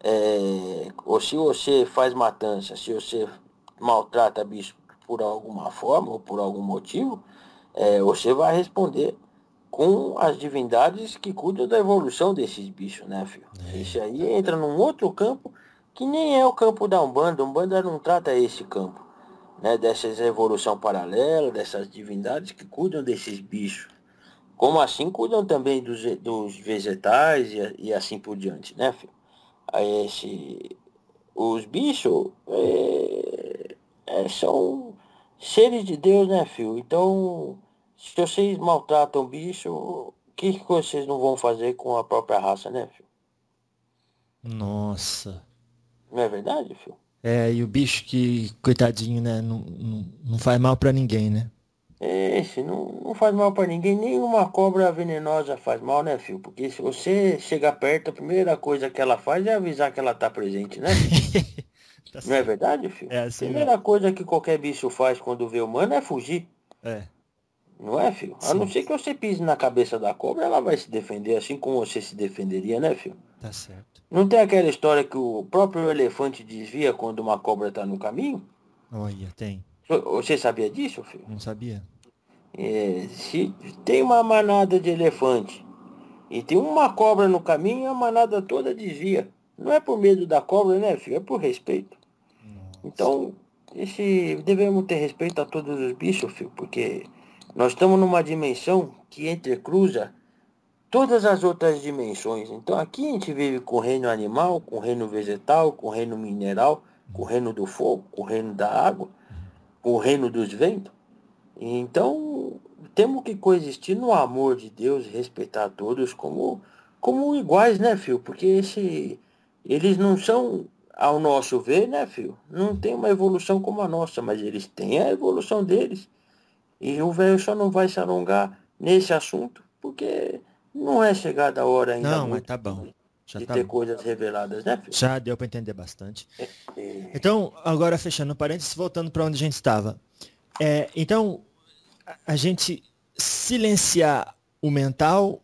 ou se você faz matança, se você maltrata bicho por alguma forma ou por algum motivo, você vai responder com as divindades que cuidam da evolução desses bichos, né, filho? Isso aí entra num outro campo que nem é o campo da Umbanda. A Umbanda não trata esse campo, né, dessas evolução paralela, dessas divindades que cuidam desses bichos. Como assim cuidam também dos vegetais e assim por diante, né, filho? Aí os bichos são seres de Deus, né, filho? Então, se vocês maltratam o bicho, o que vocês não vão fazer com a própria raça, né, filho? Nossa. Não é verdade, filho? E o bicho que, coitadinho, né? Não faz mal pra ninguém, né? Esse não faz mal pra ninguém, nem uma cobra venenosa faz mal, né, filho? Porque se você chegar perto, a primeira coisa que ela faz é avisar que ela tá presente, né, filho? Tá Não é certo. verdade, filho? É A assim mesmo. primeira coisa que qualquer bicho faz quando vê humano é fugir. É, Não é, filho? A não sim, ser que você pise na cabeça da cobra, ela vai se defender assim como você se defenderia, né, filho? tá certo. Não tem aquela história que o próprio elefante desvia quando uma cobra está no caminho? Olha, tem. Você sabia disso, filho? Não sabia? Se tem uma manada de elefante e tem uma cobra no caminho, a manada toda desvia. Não é por medo da cobra, né, filho? É por respeito. Nossa. Então, devemos ter respeito a todos os bichos, filho, porque nós estamos numa dimensão que entrecruza todas as outras dimensões. Então aqui a gente vive com o reino animal, com o reino vegetal, com o reino mineral, com o reino do fogo, com o reino da água, com o reino dos ventos. Então temos que coexistir no amor de Deus e respeitar todos como iguais, né, filho? Porque eles não são, ao nosso ver, né, filho? Não tem uma evolução como a nossa, mas eles têm a evolução deles. E o velho só não vai se alongar nesse assunto, porque não é chegada a hora ainda Não, mas muito tá bom. Já de tá ter bom. coisas reveladas, né, filho? Já deu pra entender bastante. E- Então, agora fechando parênteses, voltando para onde a gente estava. Então, a gente silenciar o mental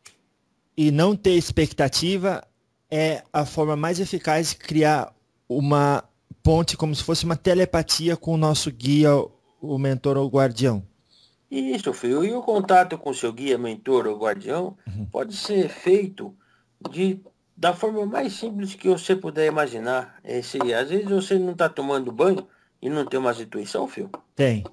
e não ter expectativa é a forma mais eficaz de criar uma ponte, como se fosse uma telepatia com o nosso guia, o mentor ou o guardião. Isso, filho. E o contato com seu guia, mentor ou guardião pode ser feito de, da forma mais simples que você puder imaginar. Às vezes você não está tomando banho e não tem uma intuição, filho. Tem.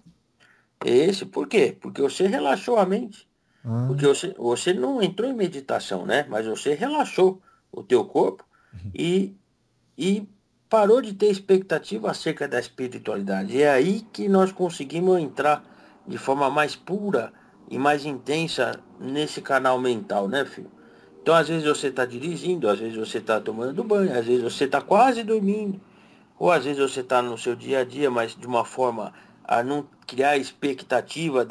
Por quê? Porque você relaxou a mente. Porque Ah, você não entrou em meditação, né? Mas você relaxou o teu corpo e, e parou de ter expectativa acerca da espiritualidade. E é aí que nós conseguimos entrar de forma mais pura e mais intensa nesse canal mental, né, filho? Então, às vezes você está dirigindo, às vezes você está tomando banho, às vezes você está quase dormindo, ou às vezes você está no seu dia a dia, mas de uma forma a não criar expectativa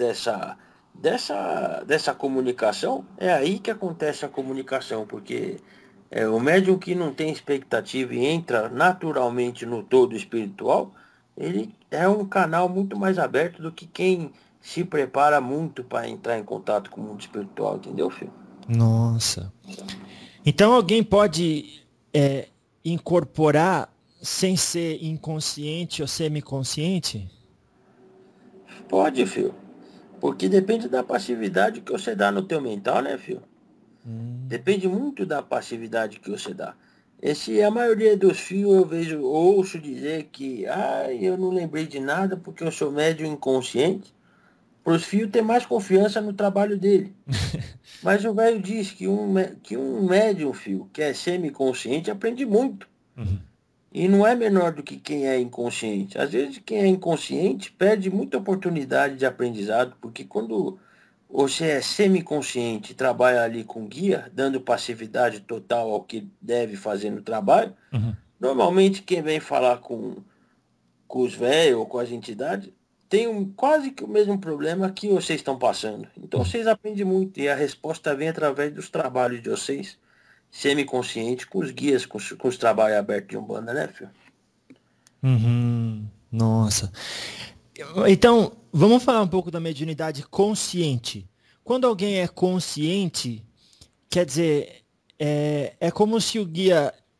dessa comunicação. É aí que acontece a comunicação, porque o médium que não tem expectativa e entra naturalmente no todo espiritual, ele é um canal muito mais aberto do que quem se prepara muito para entrar em contato com o mundo espiritual, entendeu, filho? nossa. Então alguém pode incorporar sem ser inconsciente ou semiconsciente? Pode, filho. Porque depende da passividade que você dá no teu mental, né, filho? Hum. Depende muito da passividade que você dá. A maioria dos fios eu ouço dizer que, eu não lembrei de nada porque eu sou médium inconsciente. Para os fios ter mais confiança no trabalho dele. Mas o velho diz que um médium, filho, que é semi-consciente, aprende muito. Uhum. E não é menor do que quem é inconsciente. Às vezes quem é inconsciente perde muita oportunidade de aprendizado, porque quando você é semiconsciente e trabalha ali com guia, dando passividade total ao que deve fazer no trabalho, Uhum. normalmente quem vem falar com os velhos ou com as entidades tem quase que o mesmo problema que vocês estão passando. Então Uhum. vocês aprendem muito e a resposta vem através dos trabalhos de vocês, semiconsciente, com os guias, com os trabalhos abertos de Umbanda, né, filho? Uhum. Nossa. Então, vamos falar um pouco da mediunidade consciente. Quando alguém é consciente, quer dizer, é como se o guia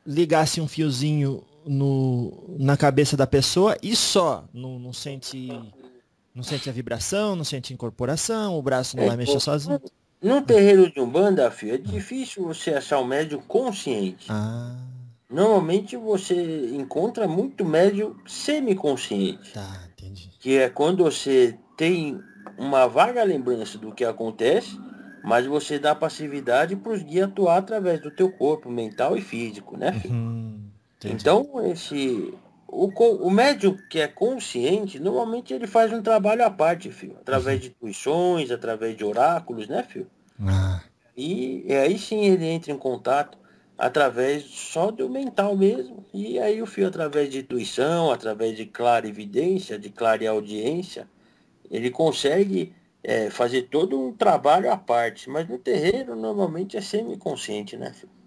ligasse um fiozinho na cabeça da pessoa e só, não sente a vibração, não sente incorporação, o braço não vai mexer sozinho? No terreiro de Umbanda, filho, é difícil você achar um médium consciente. Ah, Normalmente você encontra muito médium semiconsciente, tá, entendi. que é quando você tem uma vaga lembrança do que acontece, mas você dá passividade para os guias atuar através do teu corpo mental e físico, né, filho? Entendi. Então, o médium que é consciente, normalmente ele faz um trabalho à parte, filho, através de intuições, através de oráculos, né, filho? Ah, E aí sim ele entra em contato através só do mental mesmo. E aí o fio, através de intuição, através de clarividência, de clareaudiência, ele consegue fazer todo um trabalho à parte. Mas no terreiro normalmente é semiconsciente, né, filho?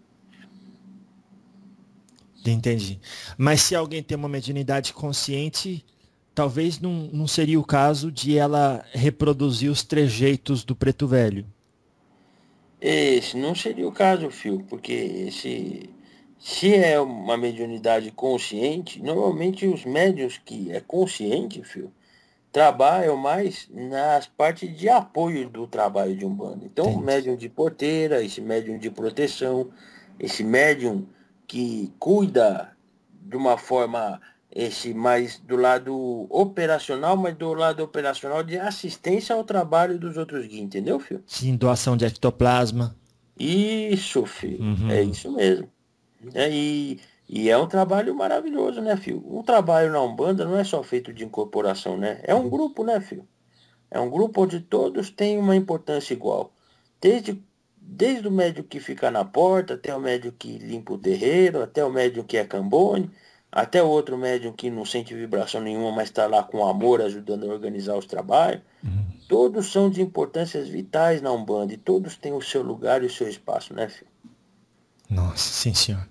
entendi. Mas se alguém tem uma mediunidade consciente, talvez não seria o caso de ela reproduzir os trejeitos do preto velho. Esse não seria o caso, Fio, porque se é uma mediunidade consciente, normalmente os médiuns que é consciente, Fio, trabalham mais nas partes de apoio do trabalho de Umbanda. Então, o Entendi. médium de porteira, esse médium de proteção, esse médium que cuida de uma forma esse mais do lado operacional, mas do lado operacional de assistência ao trabalho dos outros guias, entendeu, filho? Sim, doação de ectoplasma. Isso, filho. É Uhum. isso mesmo. E é um trabalho maravilhoso, né, filho? Um trabalho na Umbanda não é só feito de incorporação, né? É um grupo, né, filho? É um grupo onde todos têm uma importância igual. Desde o médium que fica na porta, até o médium que limpa o terreiro, até o médium que é cambone, até o outro médium que não sente vibração nenhuma, mas está lá com amor ajudando a organizar os trabalhos. Todos são de importâncias vitais na Umbanda e todos têm o seu lugar e o seu espaço, né, filho? Nossa, sim, senhor.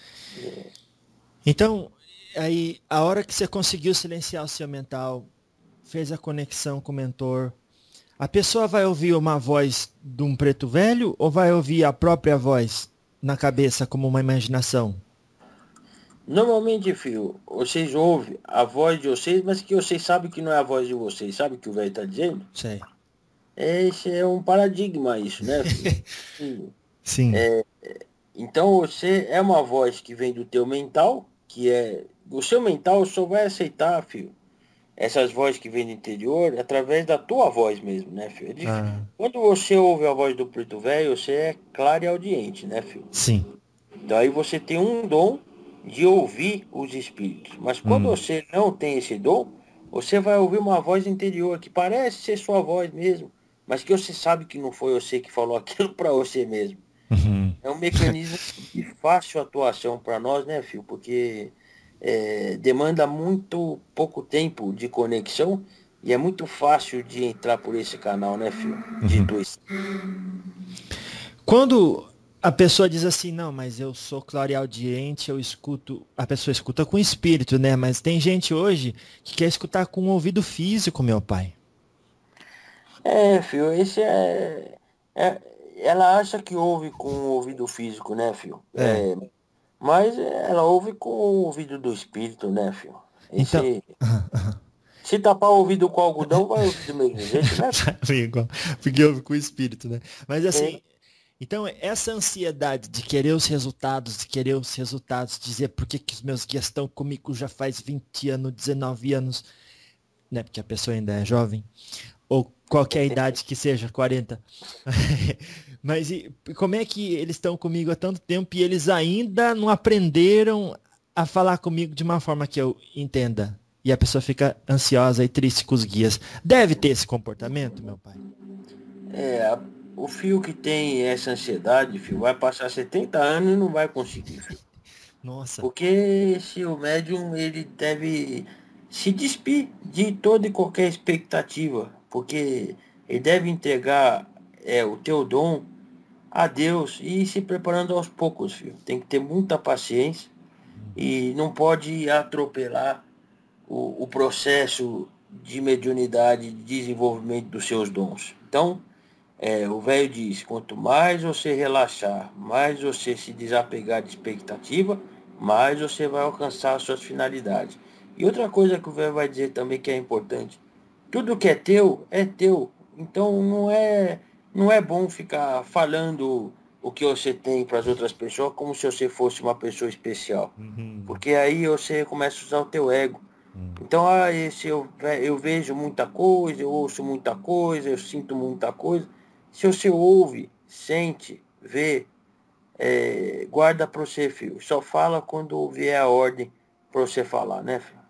Então, aí, a hora que você conseguiu silenciar o seu mental, fez a conexão com o mentor, a pessoa vai ouvir uma voz de um preto velho ou vai ouvir a própria voz na cabeça como uma imaginação? Normalmente, filho, vocês ouvem a voz de vocês, mas que vocês sabem que não é a voz de vocês. Sabe o que o velho está dizendo? Sei. Esse é um paradigma isso, né, filho? Sim. Sim. Então você é uma voz que vem do teu mental, que é. O seu mental só vai aceitar, filho, essas vozes que vêm do interior através da tua voz mesmo, né, filho? Ah, Quando você ouve a voz do preto velho, você é claro e audiente, né, filho? sim. Daí você tem um dom de ouvir os espíritos. Mas quando Hum. você não tem esse dom, você vai ouvir uma voz interior que parece ser sua voz mesmo, mas que você sabe que não foi você que falou aquilo para você mesmo. Uhum. É um mecanismo de fácil atuação para nós, né, Fio? Porque demanda muito pouco tempo de conexão e é muito fácil de entrar por esse canal, né, Fio? De Uhum. intuição. Quando a pessoa diz assim, não, mas eu sou clareaudiente, eu escuto, a pessoa escuta com o espírito, né? Mas tem gente hoje que quer escutar com o ouvido físico, meu pai. Fio, é- ela acha que ouve com o ouvido físico, né, Fio? É. Mas ela ouve com o ouvido do espírito, né, Fio? Então, Se tapar o ouvido com algodão, vai ouvir do mesmo jeito, né, Fio? igual, porque ouve com o espírito, né? Mas É, assim, então essa ansiedade de querer os resultados, dizer por que que os meus guias estão comigo já faz 20 anos, 19 anos, né? Porque a pessoa ainda é jovem. Ou qualquer idade que seja, 40. Mas como é que eles estão comigo há tanto tempo e eles ainda não aprenderam a falar comigo de uma forma que eu entenda? E a pessoa fica ansiosa e triste com os guias. Deve ter esse comportamento, meu pai? É, a- o fio que tem essa ansiedade, fio, vai passar 70 anos e não vai conseguir, fio. Nossa. Porque se o médium, ele deve se despir de toda e qualquer expectativa, porque ele deve entregar o teu dom a Deus e ir se preparando aos poucos, filho. Tem que ter muita paciência e não pode atropelar o processo de mediunidade, de desenvolvimento dos seus dons. Então, O velho diz, quanto mais você relaxar, mais você se desapegar de expectativa, mais você vai alcançar as suas finalidades. E outra coisa que o velho vai dizer também que é importante, tudo que é teu, é teu. Então não é bom ficar falando o que você tem para as outras pessoas como se você fosse uma pessoa especial. Uhum. Porque aí você começa a usar o teu ego. Uhum. Então, eu vejo muita coisa, eu ouço muita coisa, eu sinto muita coisa. Se você ouve, sente, vê, guarda para você, filho. Só fala quando vier a ordem para você falar, né, filho?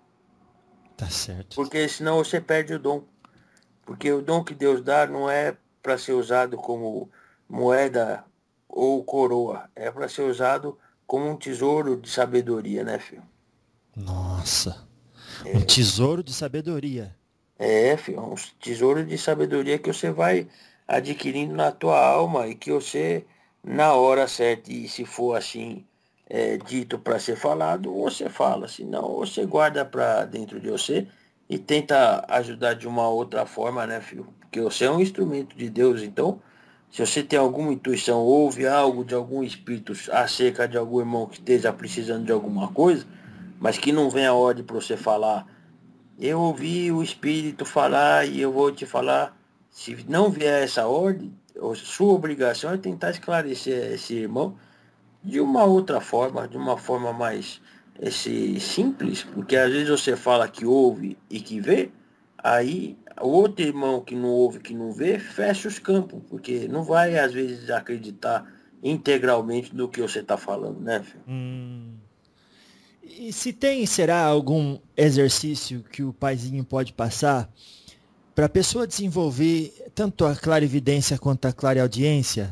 Tá certo. Porque senão você perde o dom. Porque o dom que Deus dá não é para ser usado como moeda ou coroa. É para ser usado como um tesouro de sabedoria, né, filho? Nossa, um tesouro de sabedoria. Filho, um tesouro de sabedoria que você vai adquirindo na tua alma e que você, na hora certa, e se for assim, dito para ser falado, você fala, senão você guarda para dentro de você e tenta ajudar de uma outra forma, né, filho? Porque você é um instrumento de Deus, então, se você tem alguma intuição, ouve algo de algum espírito acerca de algum irmão que esteja precisando de alguma coisa, mas que não vem a ordem para você falar. Eu ouvi o Espírito falar e eu vou te falar, se não vier essa ordem, sua obrigação é tentar esclarecer esse irmão de uma outra forma, de uma forma mais simples, porque às vezes você fala que ouve e que vê, aí o outro irmão que não ouve, que não vê, fecha os campos, porque não vai às vezes acreditar integralmente no que você está falando, né, filho? Hum. E se tem, será algum exercício que o paizinho pode passar para a pessoa desenvolver tanto a clarividência quanto a clareaudiência?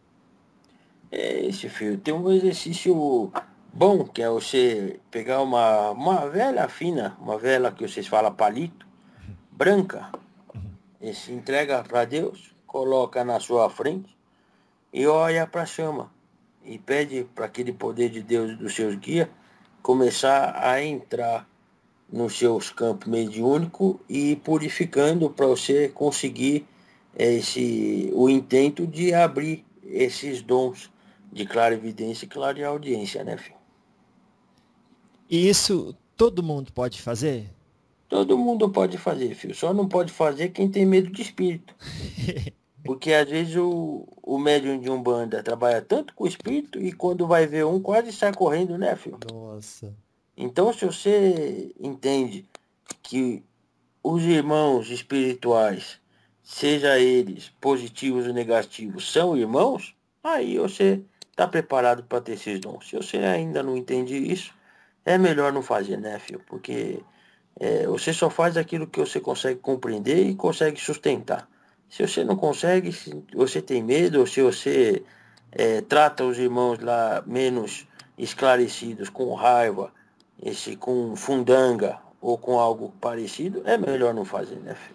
Esse, filho, tem um exercício bom, que é você pegar uma vela fina, uma vela que vocês falam palito, branca, e se entrega para Deus, coloca na sua frente e olha para a chama. E pede para aquele poder de Deus dos seus guias começar a entrar nos seus campos mediúnicos e ir purificando para você conseguir o intento de abrir esses dons de clarividência e clareaudiência, né, filho? E isso todo mundo pode fazer? Todo mundo pode fazer, filho. Só não pode fazer quem tem medo de espírito. Porque às vezes o médium de Umbanda trabalha tanto com o espírito e quando vai ver um quase sai correndo, né, filho? Nossa. Então, se você entende que os irmãos espirituais, seja eles positivos ou negativos, são irmãos, aí você está preparado para ter esses dons. Se você ainda não entende isso, é melhor não fazer, né, filho? Porque você só faz aquilo que você consegue compreender e consegue sustentar. Se você não consegue, se você tem medo, ou se você trata os irmãos lá menos esclarecidos, com raiva, com fundanga ou com algo parecido, é melhor não fazer, né, filho?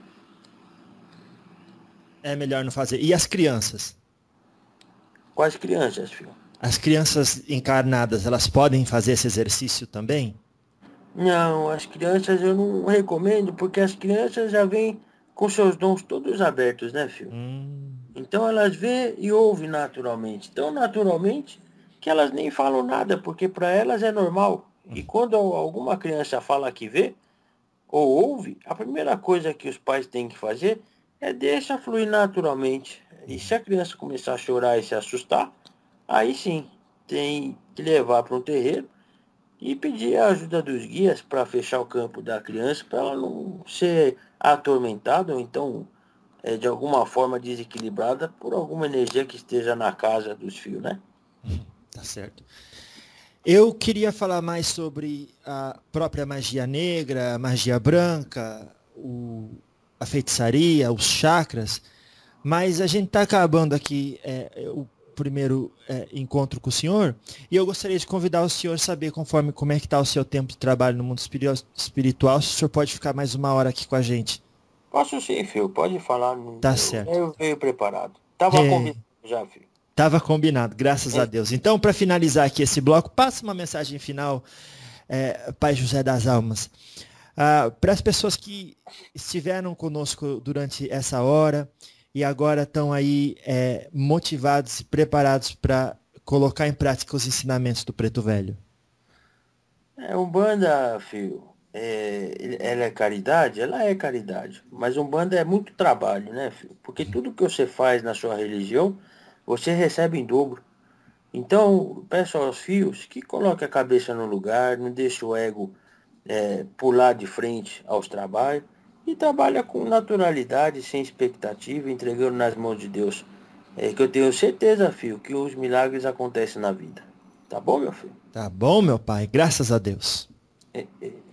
É melhor não fazer. E as crianças? Quais crianças, filho? As crianças encarnadas, elas podem fazer esse exercício também? Não, as crianças eu não recomendo, porque as crianças já vêm com seus dons todos abertos, né, filho? Hum. Então elas vê e ouvem naturalmente. Tão naturalmente que elas nem falam nada, porque para elas é normal. E quando alguma criança fala que vê ou ouve, a primeira coisa que os pais têm que fazer é deixar fluir naturalmente. E se a criança começar a chorar e se assustar, aí sim, tem que levar para um terreiro e pedir a ajuda dos guias para fechar o campo da criança, para ela não ser atormentada ou então de alguma forma desequilibrada por alguma energia que esteja na casa dos fios, né? Tá certo. Eu queria falar mais sobre a própria magia negra, a magia branca, a feitiçaria, os chakras, mas a gente está acabando aqui o primeiro encontro com o senhor e eu gostaria de convidar o senhor a saber conforme como é que está o seu tempo de trabalho no mundo espiritual, se o senhor pode ficar mais uma hora aqui com a gente. Posso sim, filho, pode falar. Tá Eu, certo. eu veio preparado. Tava É, convidado já, filho. tava combinado, graças a Deus. Então, para finalizar aqui esse bloco, passa uma mensagem final, Pai José das Almas. Para as pessoas que estiveram conosco durante essa hora e agora estão aí motivados e preparados para colocar em prática os ensinamentos do Preto Velho? Umbanda, filho, ela é caridade? Ela é caridade. Mas Umbanda é muito trabalho, né, filho? Porque tudo que você faz na sua religião, você recebe em dobro. Então, peço aos filhos que coloquem a cabeça no lugar, não deixe o ego pular de frente aos trabalhos e trabalha com naturalidade, sem expectativa, entregando nas mãos de Deus. É que eu tenho certeza, filho, que os milagres acontecem na vida. Tá bom, meu filho? Tá bom, meu pai, graças a Deus.